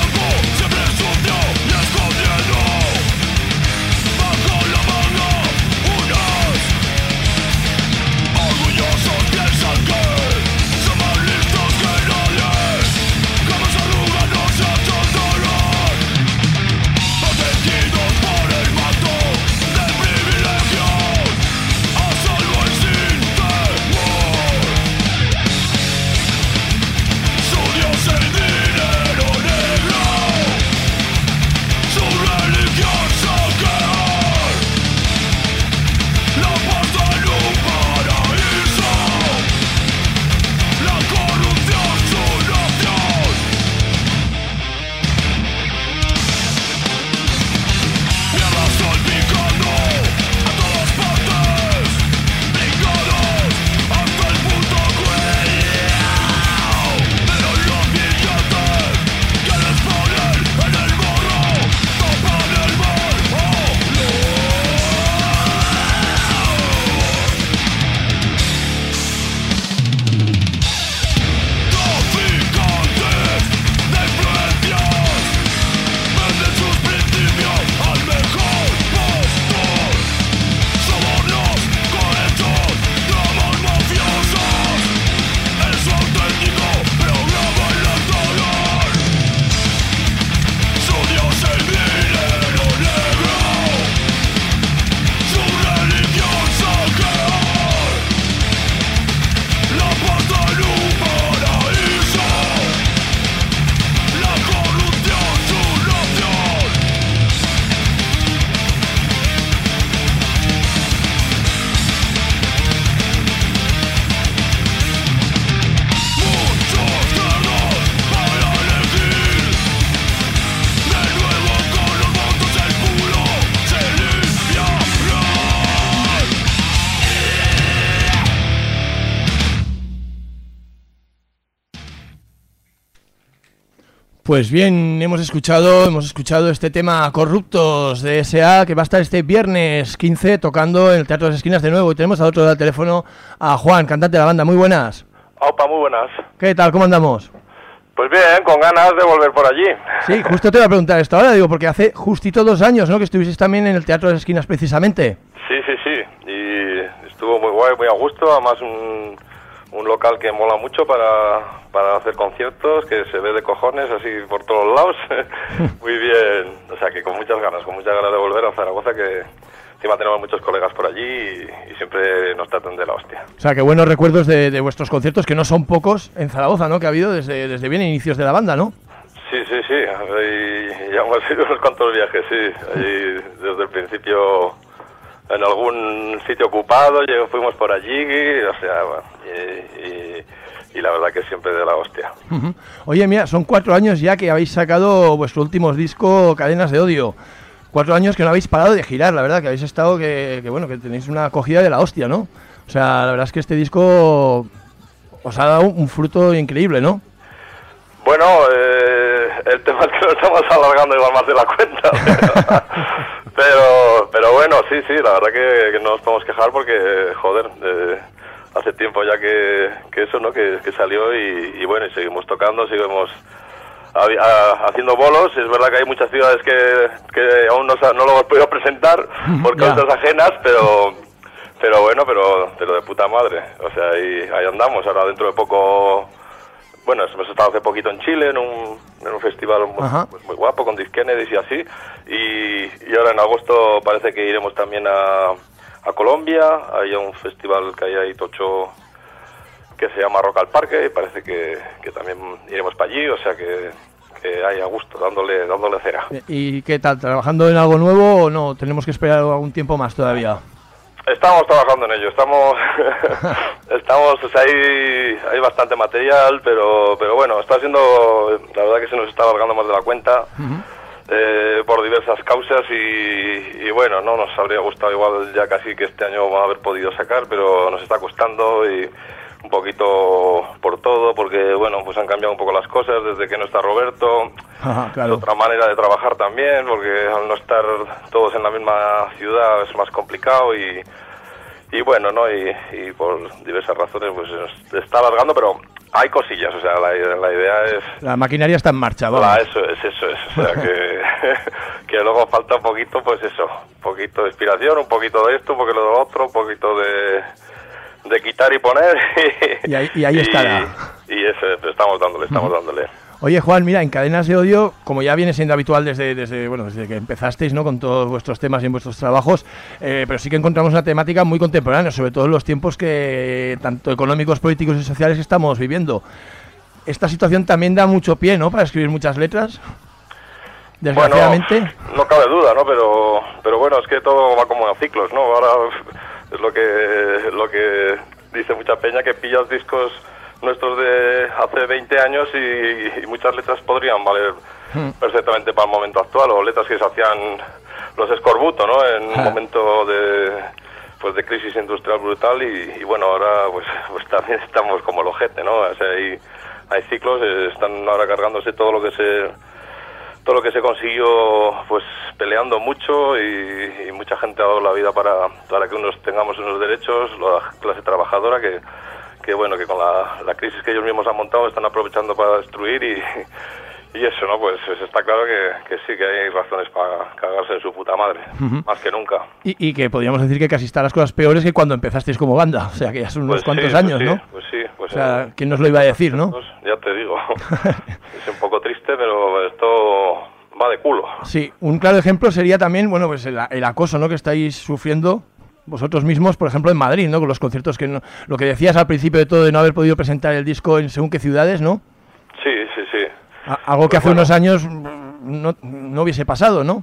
Pues bien, hemos escuchado, hemos escuchado este tema Corruptos de S A, que va a estar este viernes quince tocando en el Teatro de las Esquinas de nuevo. Y tenemos al otro lado del teléfono a Juan, cantante de la banda. Muy buenas. Opa, muy buenas. ¿Qué tal? ¿Cómo andamos? Pues bien, con ganas de volver por allí. Sí, justo te voy a preguntar esto ahora, digo, porque hace justito dos años, ¿no?, que estuvieses también en el Teatro de las Esquinas precisamente. Sí, sí, sí. Y estuvo muy guay, muy a gusto. Además, un, un local que mola mucho para, para hacer conciertos, que se ve de cojones así por todos lados. Muy bien. O sea, que con muchas ganas, con muchas ganas de volver a Zaragoza, que encima tenemos muchos colegas por allí y, y siempre nos tratan de la hostia. O sea, que buenos recuerdos de, de vuestros conciertos, que no son pocos en Zaragoza, ¿no?, que ha habido desde, desde bien inicios de la banda, ¿no? Sí, sí, sí. Y ya hemos ido unos cuantos viajes, sí. Allí, desde el principio, en algún sitio ocupado, fuimos por allí, o sea, bueno, y, y, y la verdad que siempre de la hostia. Uh-huh. Oye, mira, son cuatro años ya que habéis sacado vuestro último disco, Cadenas de Odio. Cuatro años que no habéis parado de girar, la verdad, que habéis estado, que, que bueno, que tenéis una acogida de la hostia, ¿no? O sea, la verdad es que este disco os ha dado un fruto increíble, ¿no? Bueno, eh, el tema es que lo estamos alargando igual más de la cuenta, pero, pero, pero bueno, sí, sí, la verdad que, que no nos podemos quejar porque, joder, eh, hace tiempo ya que, que eso, ¿no?, que, que salió y, y bueno, y seguimos tocando, seguimos a, a, haciendo bolos. Es verdad que hay muchas ciudades que, que aún no, no lo hemos podido presentar por causas ajenas, pero pero bueno, pero, pero de puta madre, o sea, ahí, ahí andamos. Ahora dentro de poco, bueno, hemos estado hace poquito en Chile en un, en un festival muy, pues muy guapo con Disc Kennedy y así, y, y ahora en agosto parece que iremos también a, a Colombia. Hay un festival que hay ahí tocho que se llama Rock al Parque y parece que, que también iremos para allí, o sea que, que hay a gusto, dándole, dándole cera. ¿Y qué tal? ¿Trabajando en algo nuevo o no? ¿Tenemos que esperar algún tiempo más todavía? Estamos trabajando en ello, estamos, estamos, o sea, hay, hay bastante material, pero, pero bueno, está siendo, la verdad que se nos está alargando más de la cuenta, uh-huh. eh, por diversas causas y, y bueno, no nos habría gustado igual ya casi que este año vamos a haber podido sacar, pero nos está costando y un poquito por todo, porque bueno, pues han cambiado un poco las cosas desde que no está Roberto. Ajá, claro. Otra manera de trabajar también, porque al no estar todos en la misma ciudad es más complicado y, y bueno, ¿no? Y, y por diversas razones pues se está alargando, pero hay cosillas, o sea, la, la idea es... La maquinaria está en marcha, vamos. La, eso es, eso es, o sea, que, que luego falta un poquito, pues eso, un poquito de inspiración, un poquito de esto, un poquito de lo otro, un poquito de... de quitar y poner y ahí, y ahí estará y, y eso estamos dándole, estamos dándole. Oye, Juan, mira, en Cadenas de Odio, como ya viene siendo habitual desde, desde, bueno, desde que empezasteis, ¿no?, con todos vuestros temas y en vuestros trabajos, eh, pero sí que encontramos una temática muy contemporánea, sobre todo en los tiempos que tanto económicos, políticos y sociales estamos viviendo. Esta situación también da mucho pie, ¿no?, para escribir muchas letras, desgraciadamente. Bueno, no cabe duda, ¿no?, pero pero bueno, es que todo va como en ciclos, ¿no? Ahora es lo que lo que dice mucha peña, que pillas discos nuestros de hace veinte años y, y muchas letras podrían valer hmm. perfectamente para el momento actual, o letras que se hacían los Escorbuto, ¿no?, en un momento de pues de crisis industrial brutal y, y bueno, ahora pues pues también estamos como el ojete, ¿no? O sea, hay, hay ciclos, eh, están ahora cargándose todo lo que se todo lo que se consiguió pues peleando mucho y, y mucha gente ha dado la vida para, para que unos tengamos unos derechos, la clase trabajadora que, que bueno, que con la, la crisis que ellos mismos han montado están aprovechando para destruir y, y eso, ¿no? Pues, pues está claro que, que sí que hay razones para cagarse en su puta madre, uh-huh. más que nunca. Y, y que podríamos decir que casi están las cosas peores que cuando empezasteis como banda, o sea que ya son unos pues cuantos sí, años, pues sí, ¿no? Pues sí, pues o sea, ¿quién nos lo iba a decir, no? Ya te digo, es un poco triste, pero esto va de culo. Sí, un claro ejemplo sería también, bueno, pues el, el acoso, ¿no?, que estáis sufriendo vosotros mismos, por ejemplo, en Madrid, ¿no?, con los conciertos que no, lo que decías al principio de todo de no haber podido presentar el disco en según qué ciudades, ¿no? Sí, sí, sí. A, algo que pues hace bueno. unos años no, no hubiese pasado, ¿no?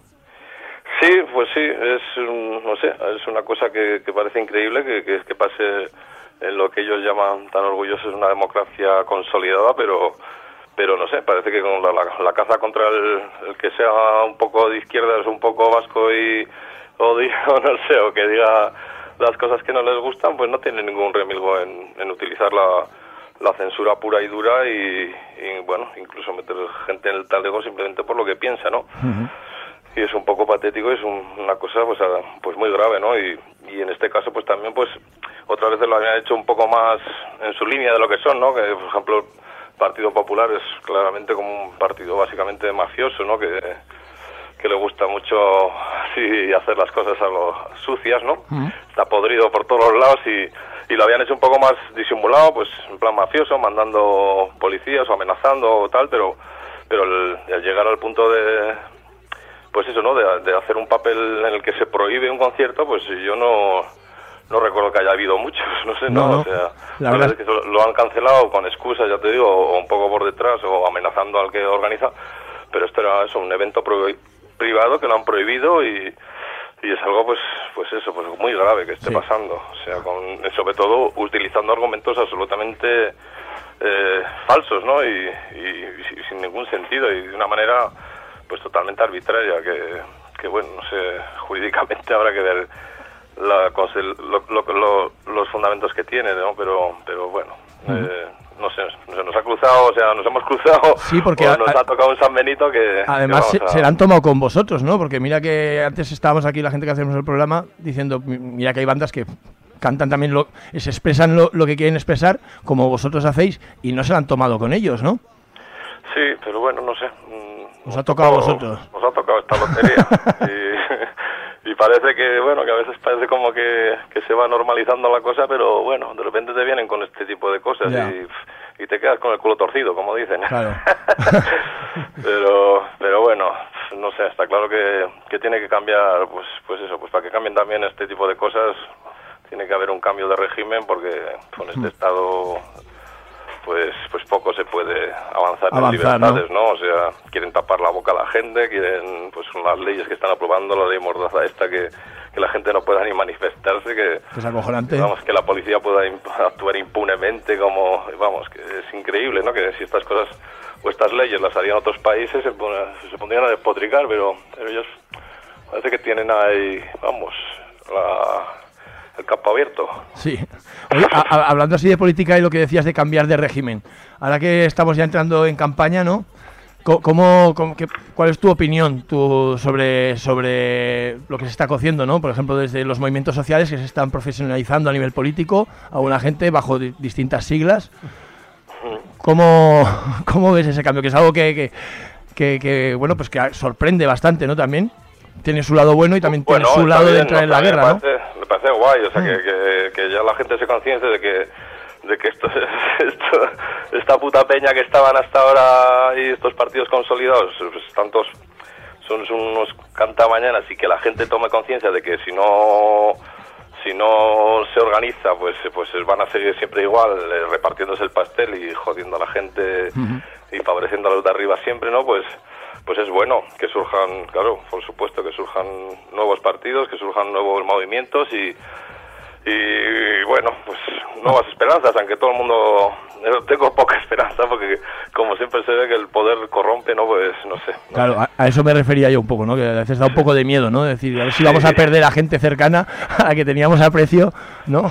Sí, pues sí, es, no sé, es una cosa que, que parece increíble que, que, que pase en lo que ellos llaman tan orgullosos una democracia consolidada, pero pero no sé, parece que con la, la, la caza contra el, el que sea un poco de izquierdas, un poco vasco y o diga, no sé, o que diga las cosas que no les gustan, pues no tiene ningún remilgo en, en utilizar la, la censura pura y dura y, y, bueno, incluso meter gente en el talego simplemente por lo que piensa, ¿no? Uh-huh. Y es un poco patético, es un, una cosa pues, a, pues muy grave, ¿no? Y, y en este caso pues también pues otras veces lo habían hecho un poco más en su línea de lo que son, ¿no? Que por ejemplo el Partido Popular es claramente como un partido básicamente mafioso, ¿no? Que, que le gusta mucho así hacer las cosas a lo sucias, ¿no? Uh-huh. Está podrido por todos los lados y, y lo habían hecho un poco más disimulado, pues en plan mafioso, mandando policías o amenazando o tal, pero, pero el, el llegar al punto de... pues eso, ¿no? De, de hacer un papel en el que se prohíbe un concierto, pues yo no no recuerdo que haya habido muchos, no sé, no, no, no. O sea, la verdad es que lo, lo han cancelado con excusas, ya te digo, o un poco por detrás, o amenazando al que organiza, pero esto era eso, un evento pro- privado que lo han prohibido y, y es algo, pues pues eso, pues muy grave que esté sí. pasando, o sea, con sobre todo utilizando argumentos absolutamente eh, falsos, ¿no? Y, y, y sin ningún sentido y de una manera pues totalmente arbitraria, que, que bueno, no sé, jurídicamente habrá que ver la, lo, lo, lo, los fundamentos que tiene, ¿no? Pero, pero bueno, uh-huh. eh, no sé, se nos ha cruzado, o sea, nos hemos cruzado, sí, porque o nos a, ha tocado un San Benito que... Además que se, a... se la han tomado con vosotros, ¿no? Porque mira que antes estábamos aquí, la gente que hacemos el programa, diciendo, mira que hay bandas que cantan también, lo, se expresan lo, lo que quieren expresar, como vosotros hacéis, y no se la han tomado con ellos, ¿no? Sí, pero bueno, no sé... Nos ha tocado a vosotros. Nos ha tocado esta lotería. y, y parece que, bueno, que a veces parece como que, que se va normalizando la cosa, pero bueno, de repente te vienen con este tipo de cosas y, y te quedas con el culo torcido, como dicen. Claro. pero pero bueno, no sé, está claro que, que tiene que cambiar, pues pues eso, pues para que cambien también este tipo de cosas, tiene que haber un cambio de régimen, porque con este estado... pues pues poco se puede avanzar, avanzar en libertades, ¿no? ¿no? O sea, quieren tapar la boca a la gente, quieren, pues son las leyes que están aprobando, la ley Mordaza esta, que, que la gente no pueda ni manifestarse, que, que es acojonante. Vamos, que la policía pueda imp- actuar impunemente, como, vamos, que es increíble, ¿no? Que si estas cosas o estas leyes las harían otros países, se, pon- se pondrían a despotricar, pero, pero ellos parece que tienen ahí, vamos, la... el campo abierto. Sí. Oye, a, a, hablando así de política y lo que decías de cambiar de régimen, ahora que estamos ya entrando en campaña, ¿no? ¿Cómo, cómo, qué, ¿Cuál es tu opinión tu, sobre, sobre lo que se está cociendo, ¿no? Por ejemplo, desde los movimientos sociales que se están profesionalizando a nivel político, a una gente bajo di- distintas siglas. ¿Cómo, ¿Cómo ves ese cambio? Que es algo que, que, que, que bueno, pues que sorprende bastante, ¿no? También tiene su lado bueno y también bueno, tiene su lado bien, de entrar no, en la guerra, me parece, ¿no? Me parece guay, o sea, mm. que, que, que ya la gente se conciencie de que de que esto, esto, esta puta peña que estaban hasta ahora y estos partidos consolidados, pues tantos son, son unos cantamañanas, y que la gente tome conciencia de que si no si no se organiza, pues pues van a seguir siempre igual, eh, repartiéndose el pastel y jodiendo a la gente uh-huh. y favoreciendo a los de arriba siempre, ¿no? Pues pues es bueno que surjan, claro, por supuesto, que surjan nuevos partidos, que surjan nuevos movimientos y y bueno, pues nuevas esperanzas, aunque todo el mundo, tengo poca esperanza porque como siempre se ve que el poder corrompe, ¿no? Pues no sé. No claro, sé. A, a eso me refería yo un poco, ¿no? Que a veces da un poco de miedo, ¿no? Decir, a ver si vamos a perder a gente cercana a la que teníamos aprecio, ¿no?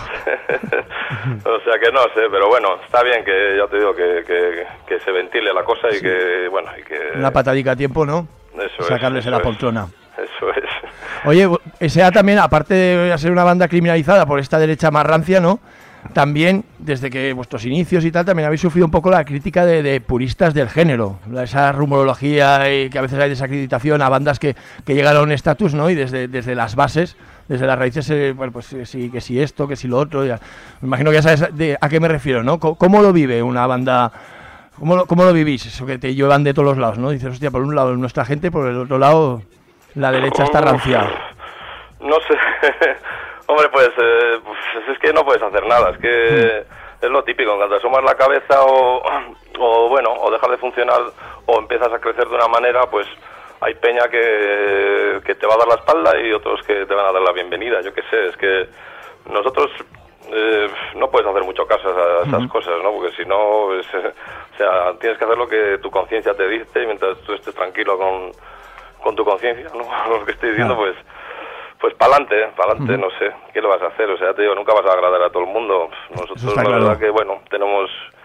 O sea que no sé, pero bueno, está bien que, ya te digo, que, que, que se ventile la cosa y sí. que, bueno, y que... Una patadica a tiempo, ¿no? Eso Sacarles es, en la poltrona. Eso es. Oye, S A también, aparte de ser una banda criminalizada por esta derecha más rancia, ¿no? También, desde que vuestros inicios y tal, también habéis sufrido un poco la crítica de, de puristas del género. Esa rumorología y que a veces hay desacreditación a bandas que, que llegaron a un estatus, ¿no? Y desde, desde las bases, desde las raíces, eh, bueno, pues sí, que si esto, que si lo otro. Ya. Me imagino que ya sabes de, a qué me refiero, ¿no? ¿Cómo, cómo lo vive una banda? ¿Cómo lo, cómo lo vivís? Eso que te llevan de todos los lados, ¿no? Dices, hostia, por un lado nuestra gente, por el otro lado la derecha está ranciada. No sé. Hombre, pues, eh, pues es que no puedes hacer nada, es que mm. es lo típico, cuando asomas la cabeza o, o bueno, o dejas de funcionar o empiezas a crecer de una manera, pues hay peña que, que te va a dar la espalda y otros que te van a dar la bienvenida, yo qué sé, es que nosotros eh, no puedes hacer mucho caso a esas mm. cosas, ¿no? Porque si no, es, o sea, tienes que hacer lo que tu conciencia te dice y mientras tú estés tranquilo con, con tu conciencia, ¿no? Lo que estoy diciendo, ah. pues... Pues pa'lante, pa'lante, uh-huh. no sé, ¿qué le vas a hacer? O sea, te digo, nunca vas a agradar a todo el mundo. Nosotros, la claro. verdad que, bueno, tenemos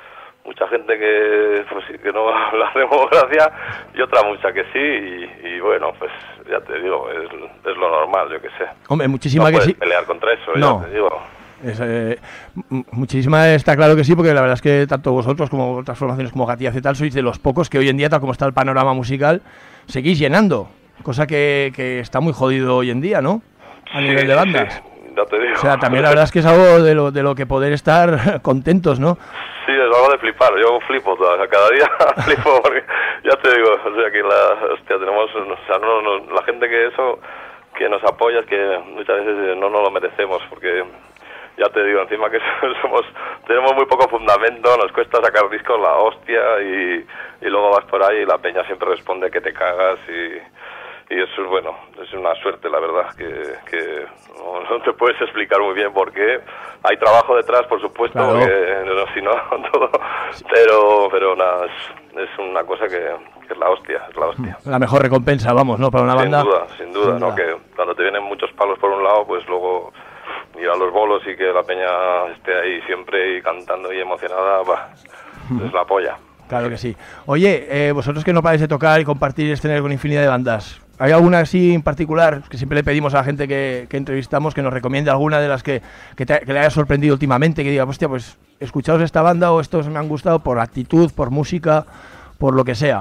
mucha gente que pues sí, que no la hacemos gracia y otra mucha que sí y, y bueno, pues ya te digo, es, es lo normal, yo que sé. Hombre, muchísima no que puedes sí. pelear contra eso, No. ya te digo. Es, eh, muchísima está claro que sí, porque la verdad es que tanto vosotros como otras formaciones como Gatiaz y tal sois de los pocos que hoy en día, tal como está el panorama musical, seguís llenando, cosa que, que está muy jodido hoy en día, ¿no? A sí, nivel de bandas. Sí, ya te digo. O sea, también la verdad es que es algo de lo, de lo que poder estar contentos, ¿no? Sí, es algo de flipar, yo flipo todavía, cada día flipo porque ya te digo, o sea que la, hostia, tenemos, o sea, no, no, la gente que eso, que nos apoya es que muchas veces no nos lo merecemos porque ya te digo, encima que somos tenemos muy poco fundamento, nos cuesta sacar discos la hostia y, y luego vas por ahí y la peña siempre responde que te cagas y, y eso es bueno, es una suerte la verdad, que, que no, no te puedes explicar muy bien por qué. Hay trabajo detrás, por supuesto, claro. porque no, si no, todo, pero, pero nada, es, es una cosa que, que es la hostia, es la hostia. La mejor recompensa, vamos, ¿no? Para una sin banda. Duda, sin duda, sin ¿no? duda, que cuando te vienen muchos palos por un lado, pues luego ir a los bolos y que la peña esté ahí siempre y cantando y emocionada, bah, es la polla. Claro que sí. Oye, eh, vosotros que no paráis de tocar y compartir escenario con infinidad de bandas, ¿hay alguna así en particular que siempre le pedimos a la gente que, que entrevistamos que nos recomiende alguna de las que, que, te, que le haya sorprendido últimamente, que diga, hostia, pues escuchaos esta banda o estos me han gustado por actitud, por música, por lo que sea?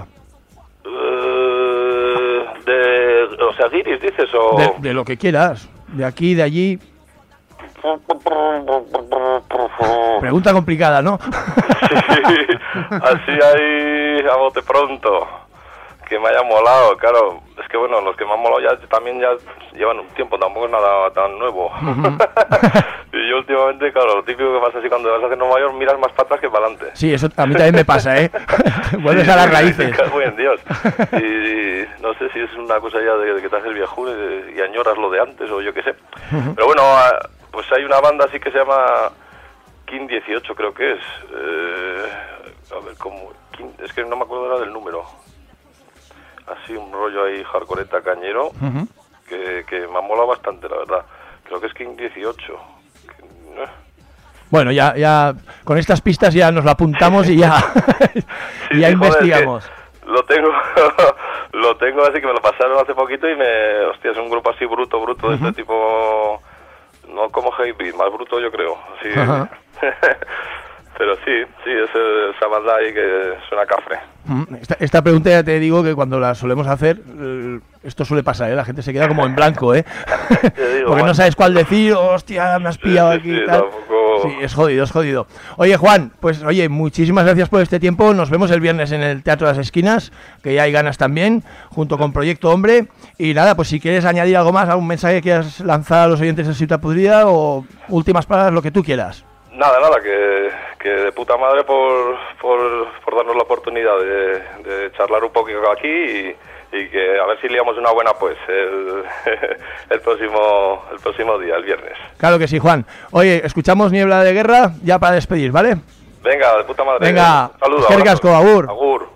Uh, de, o sea, Guiris dices o... De, de lo que quieras, de aquí, de allí... Pregunta complicada, ¿no? Sí, así ahí a bote pronto, que me haya molado, claro, es que bueno, los que me han molado ya también ya llevan un tiempo, tampoco es nada tan nuevo. Uh-huh. Y yo últimamente, claro, lo típico que pasa así cuando vas a hacer Nueva York, miras más para atrás que para adelante. Sí, eso a mí también me pasa, ¿eh? Vuelves a las raíces. Muy en Dios. Y, y no sé si es una cosa ya de, de que te haces viejuno y, y añoras lo de antes o yo qué sé. Uh-huh. Pero bueno, pues hay una banda así que se llama King dieciocho, creo que es. Eh, a ver, ¿cómo? King, es que no me acuerdo ahora del número. Así un rollo ahí hardcoreta cañero, uh-huh. que, que me ha molado bastante, la verdad. Creo que es King dieciocho. Que, eh. Bueno, ya, ya con estas pistas ya nos lo apuntamos y ya, sí, y ya sí, investigamos. Joder, lo tengo, lo tengo así que me lo pasaron hace poquito y me, hostia, es un grupo así bruto, bruto, uh-huh. de este tipo, no como Heavy Beat, más bruto yo creo, así. Uh-huh. Pero sí, sí, es esa banda ahí que suena cafre. Esta, esta pregunta ya te digo que cuando la solemos hacer, esto suele pasar, ¿eh? La gente se queda como en blanco, ¿eh? Digo, porque man. no sabes cuál decir, hostia, me has pillado sí, aquí sí, y tal. Tampoco... Sí, es jodido, es jodido. Oye, Juan, pues oye, muchísimas gracias por este tiempo. Nos vemos el viernes en el Teatro de las Esquinas, que ya hay ganas también, junto con Proyecto Hombre. Y nada, pues si quieres añadir algo más, algún mensaje que quieras lanzar a los oyentes de Ciutat Podrida o últimas palabras, lo que tú quieras. Nada, nada, que, que de puta madre por, por, por darnos la oportunidad de, de charlar un poquito aquí y, y que a ver si liamos una buena pues el, el próximo el próximo día, el viernes. Claro que sí, Juan. Oye, escuchamos Niebla de Guerra ya para despedir, ¿vale? Venga, de puta madre. Venga, saludos. Qué casco, agur. Agur.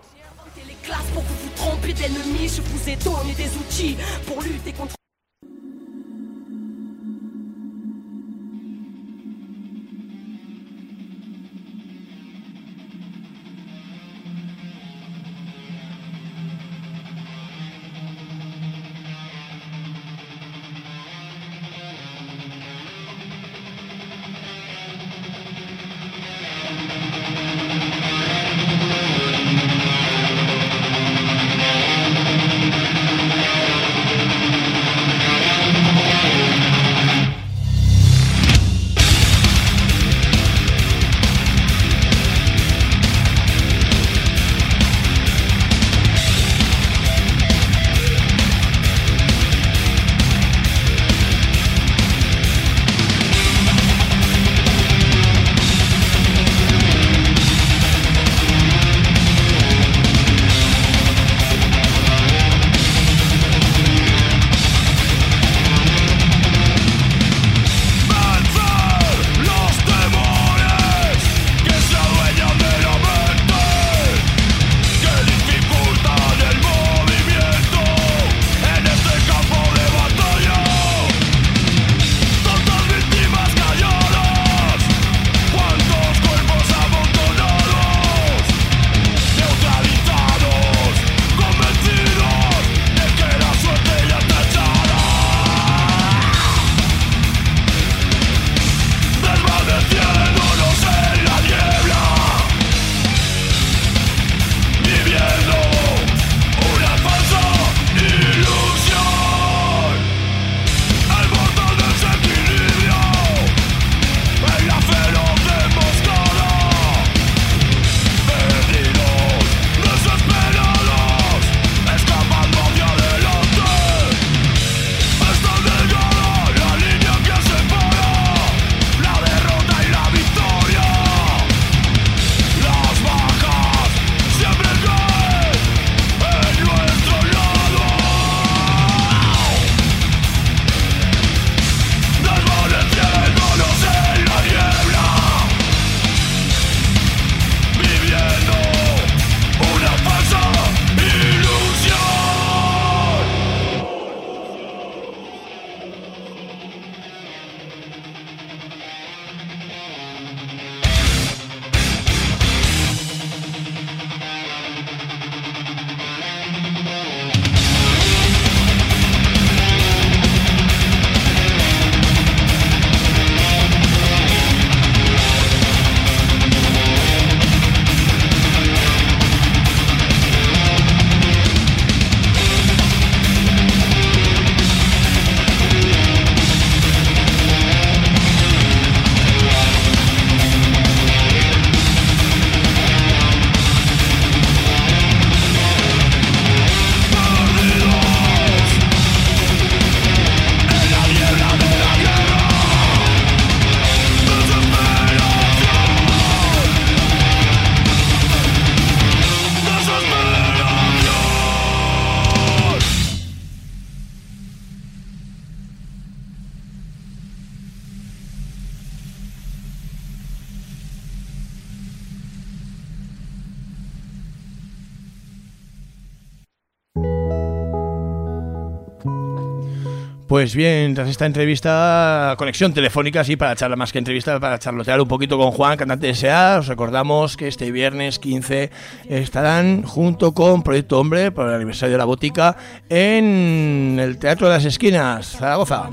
Pues bien, tras esta entrevista, conexión telefónica, sí, para charlar más que entrevista, para charlotear un poquito con Juan, cantante de S A, os recordamos que este viernes quince estarán junto con Proyecto Hombre, por el aniversario de la Botica, en el Teatro de las Esquinas, Zaragoza.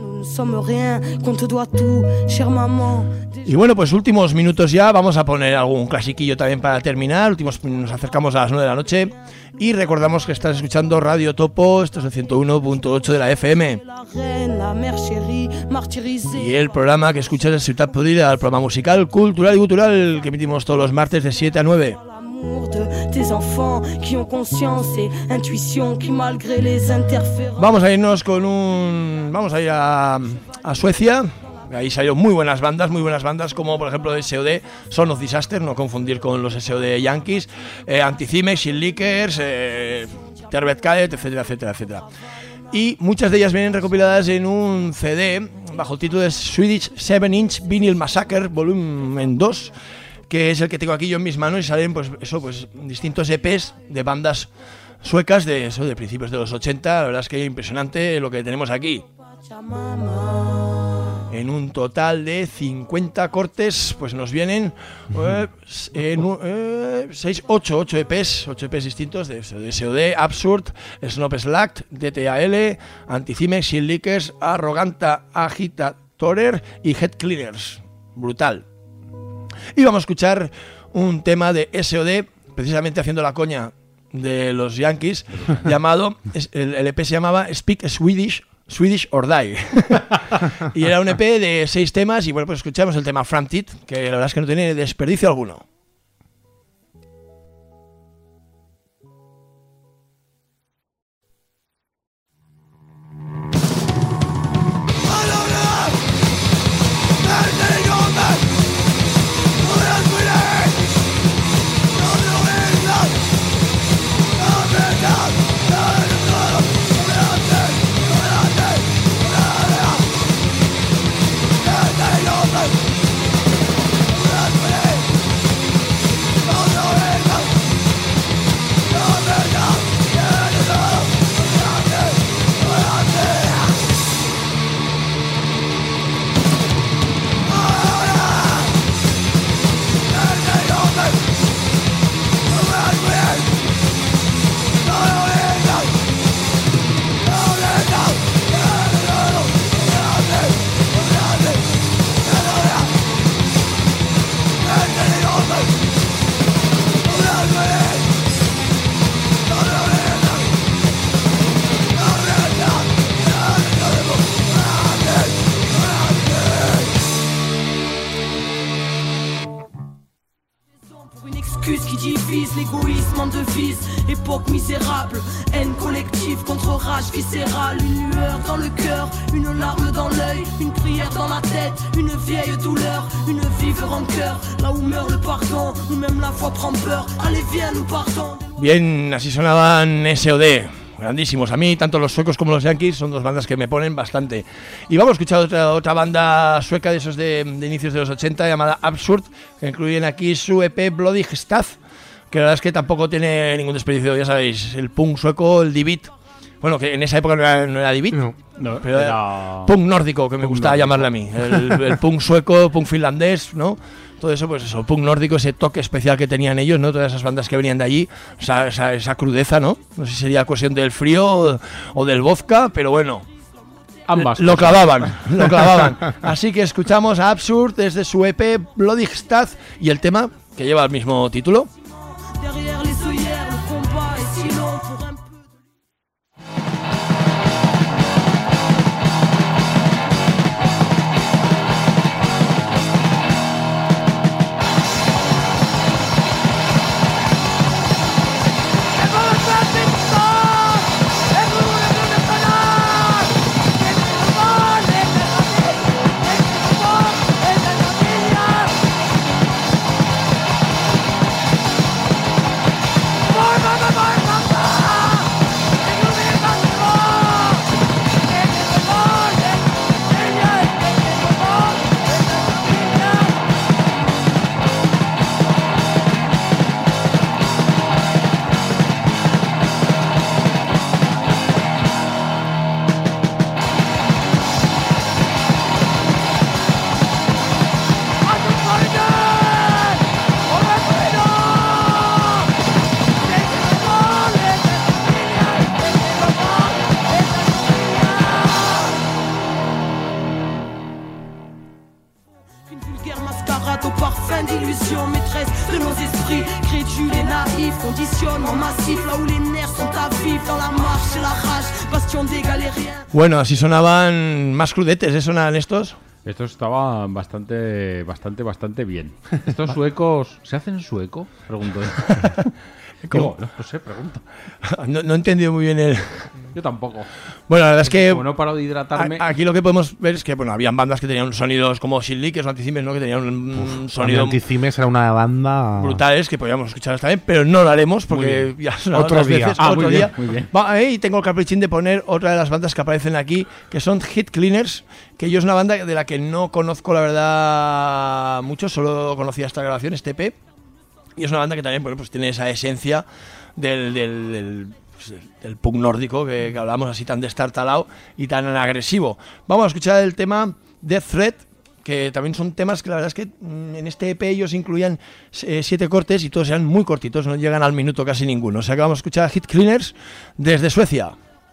Y bueno, pues últimos minutos ya, vamos a poner algún clasiquillo también para terminar, últimos, nos acercamos a las nueve de la noche y recordamos que estás escuchando Radio Topo, esto es el ciento uno punto ocho de la F M. Y el programa que escuchas es Ciutat Podrida, el programa musical, cultural y cultural que emitimos todos los martes de siete a nueve. Vamos a irnos con un... Vamos a ir a, a Suecia. Ahí salieron muy buenas bandas, muy buenas bandas como por ejemplo S O D, Son of Disaster, no confundir con los S O D Yankees, eh, Anticimex, Shit Lickers, eh, Terbet Cadet, etcétera, etcétera, etcétera. Y muchas de ellas vienen recopiladas en un C D bajo el título de Swedish seven inch Vinyl Massacre Volumen dos, que es el que tengo aquí yo en mis manos, y salen pues eso, pues distintos E Pes de bandas suecas de eso, de principios de los ochenta. La verdad es que es impresionante lo que tenemos aquí. En un total de cincuenta cortes, pues nos vienen eh, en, eh, seis, ocho, ocho E Pes, ocho E Pes distintos de, de S O D, Absurd, Snob Slacked, D T A L, Anticimex, Shit Lickers, Arroganta Agitatorer y Head Cleaners. Brutal. Y vamos a escuchar un tema de S O D, precisamente haciendo la coña de los Yankees, llamado, el, el E P se llamaba Speak Swedish, Swedish or Die. Y era un E P de seis temas y bueno, pues escuchamos el tema Framtid, que la verdad es que no tiene desperdicio alguno. L'égoïsme en devise, époque misérable, haine collective contre rage viscérale, une lueur dans le cœur, une larme dans l'œil, une prière dans la tête, une vieille douleur, une vive rancœur, là où meurt le pardon, où même la foi prend peur, allez viens nous partons. Bien, así sonaban S O D. Grandísimos. A mí, tanto los suecos como los yankees son dos bandas que me ponen bastante. Y vamos a escuchar otra, otra banda sueca de esos de, de inicios de los ochenta llamada Absurd, que incluyen aquí su E P Bloody Staff, que la verdad es que tampoco tiene ningún desperdicio, ya sabéis, el punk sueco, el Divid. Bueno, que en esa época no era, no era Divid, no, no, pero era, era punk nórdico, que me gustaba nórdico. llamarle a mí. El, el punk sueco, punk finlandés, ¿no? Todo eso, pues eso, punk nórdico, ese toque especial que tenían ellos, ¿no? Todas esas bandas que venían de allí, esa, esa, esa crudeza, ¿no? No sé si sería cuestión del frío o, o del vodka, pero bueno. Ambas. Lo clavaban, lo clavaban. Así que escuchamos a Absurd desde su E P Bloody Staff y el tema que lleva el mismo título. Derrière les œillères, le combat est si long pour un peu. We'll be right back. plein d'illusions, maîtresse de nos esprits, crédules et naïfs, conditionnement massif, là où les nerfs sont à vivre, dans la marche et la rage, bastion des galériens. Bueno, así sonaban más crudetes, ¿eh? Sonaban estos. Estos estaban bastante, bastante, bastante bien. ¿Estos suecos se hacen sueco? Pregunto. Digo, no, no sé, pregunto. No, no he entendido muy bien el... Yo tampoco. Bueno, la verdad es que... Como no paro de hidratarme... A, aquí lo que podemos ver es que, bueno, habían bandas que tenían sonidos como Silly, que es un Anticimes, ¿no? Que tenían un Uf, sonido... Anticimes era una banda... brutales, que podíamos escuchar también, pero no lo haremos porque ya son otro otras día. veces, Ah, otro muy día. bien, muy bien. Va, eh, y tengo el caprichín de poner otra de las bandas que aparecen aquí, que son Hit Cleaners, que yo es una banda de la que no conozco, la verdad, mucho, solo conocía esta grabación, este E P, y es una banda que también, bueno, pues tiene esa esencia del, del, del, pues, del punk nórdico que, que hablamos, así tan destartalado y tan agresivo. Vamos a escuchar el tema Death Threat, que también son temas que la verdad es que en este E P ellos incluían eh, siete cortes y todos eran muy cortitos, no llegan al minuto casi ninguno. O sea que vamos a escuchar Hit Cleaners desde Suecia.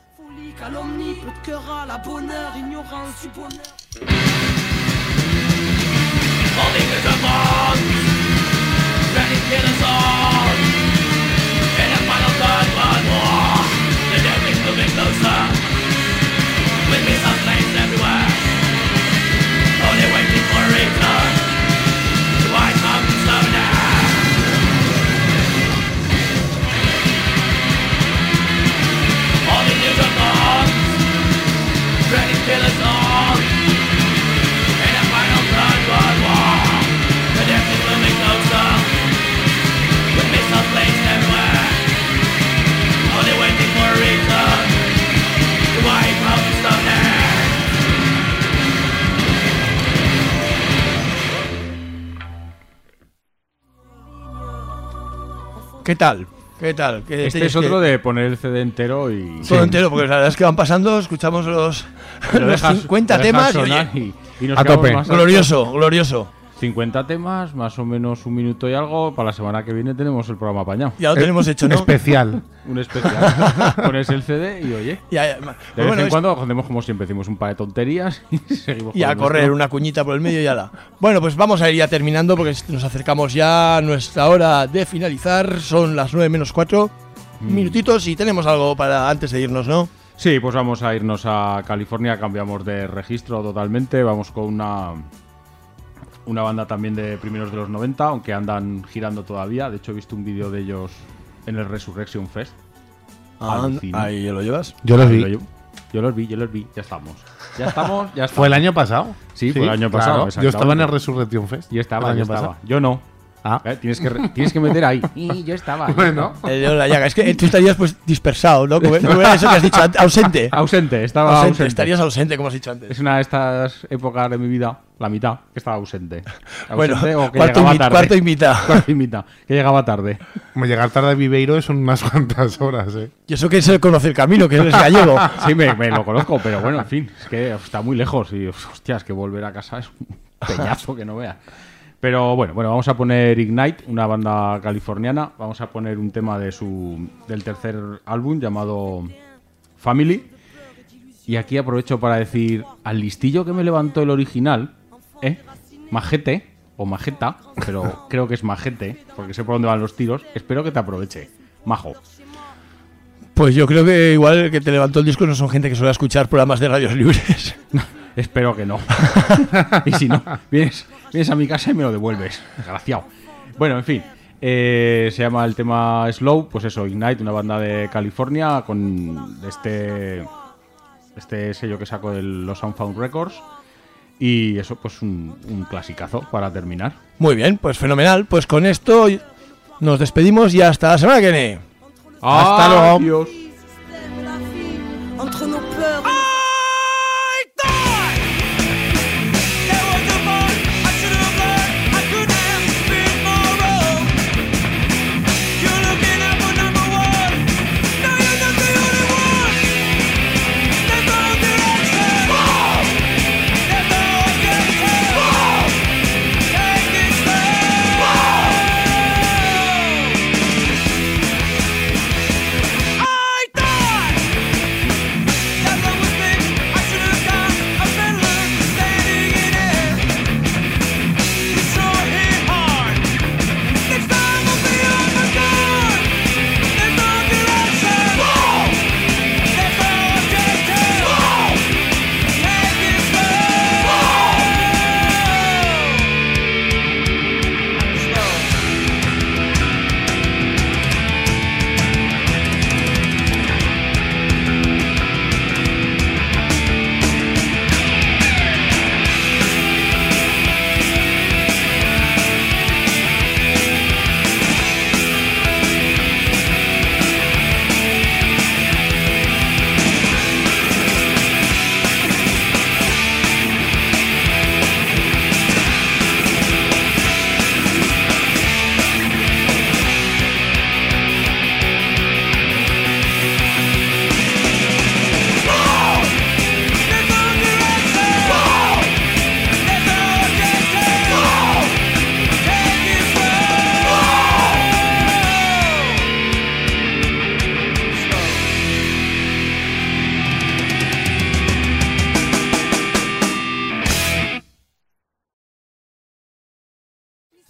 ¿Qué tal? ¿Qué tal? ¿Qué este es otro que... de poner el C D entero y... Todo sí. entero, porque la verdad es que van pasando, escuchamos los, los dejas, cincuenta temas y, oye, y, y nos a tope. Glorioso, glorioso. cincuenta temas, más o menos un minuto y algo. Para la semana que viene tenemos el programa apañado. Ya lo tenemos hecho, ¿no? Especial. Un especial. Pones el C D y oye. Ya, ya. De pues vez bueno, en es... cuando hacemos como siempre, decimos un par de tonterías y seguimos. Y a correr nuestro. Una cuñita por el medio y ya la. Bueno, pues vamos a ir ya terminando porque nos acercamos ya a nuestra hora de finalizar. Son las nueve menos cuatro mm. minutitos y tenemos algo para antes de irnos, ¿no? Sí, pues vamos a irnos a California. Cambiamos de registro totalmente. Vamos con una. Una banda también de primeros de los noventa, aunque andan girando todavía. De hecho, he visto un vídeo de ellos en el Resurrection Fest. Ah, ¿ahí lo llevas? Yo los vi. Lo yo los vi, yo los vi. Ya estamos. Ya estamos, ya estamos. ¿Fue el año pasado? Sí, sí, fue el año pasado. Claro. Yo estaba en el Resurrection Fest. Y estaba, el yo año estaba. pasado. Yo no. Ah. ¿Eh? Tienes, que re- tienes que meter ahí. Y yo estaba. Bueno. El de la llaga. Es que tú estarías pues dispersado, ¿no? Como, como era eso que has dicho, ausente. Ausente, estaba ausente, ausente. Estarías ausente, como has dicho antes. Es una de estas épocas de mi vida, la mitad, que estaba ausente. ausente bueno, o que cuarto, llegaba y, tarde. cuarto y mitad. Cuarto y mitad, que llegaba tarde. Como llegar tarde a Viveiro son unas cuantas horas, ¿eh? Y eso que se conoce el camino, que es gallego. Sí, me, me lo conozco, pero bueno, en fin, es que está muy lejos y, hostias, que volver a casa es un peñazo que no veas. Pero bueno, bueno, vamos a poner Ignite, una banda californiana. Vamos a poner un tema de su del tercer álbum llamado Family. Y aquí aprovecho para decir al listillo que me levantó el original, ¿eh? Majete o Majeta, pero creo que es Majete, porque sé por dónde van los tiros. Espero que te aproveche, majo. Pues yo creo que igual el que te levantó el disco no son gente que suele escuchar programas de radios libres. Espero que no. Y si no, vienes, vienes a mi casa y me lo devuelves. Desgraciado. Bueno, en fin. Eh, se llama el tema Slow. Pues eso, Ignite, una banda de California con este este sello que sacó de los Unfound Records. Y eso, pues un, un clasicazo para terminar. Muy bien, pues fenomenal. Pues con esto nos despedimos y hasta la semana que viene. Hasta luego. Entre nos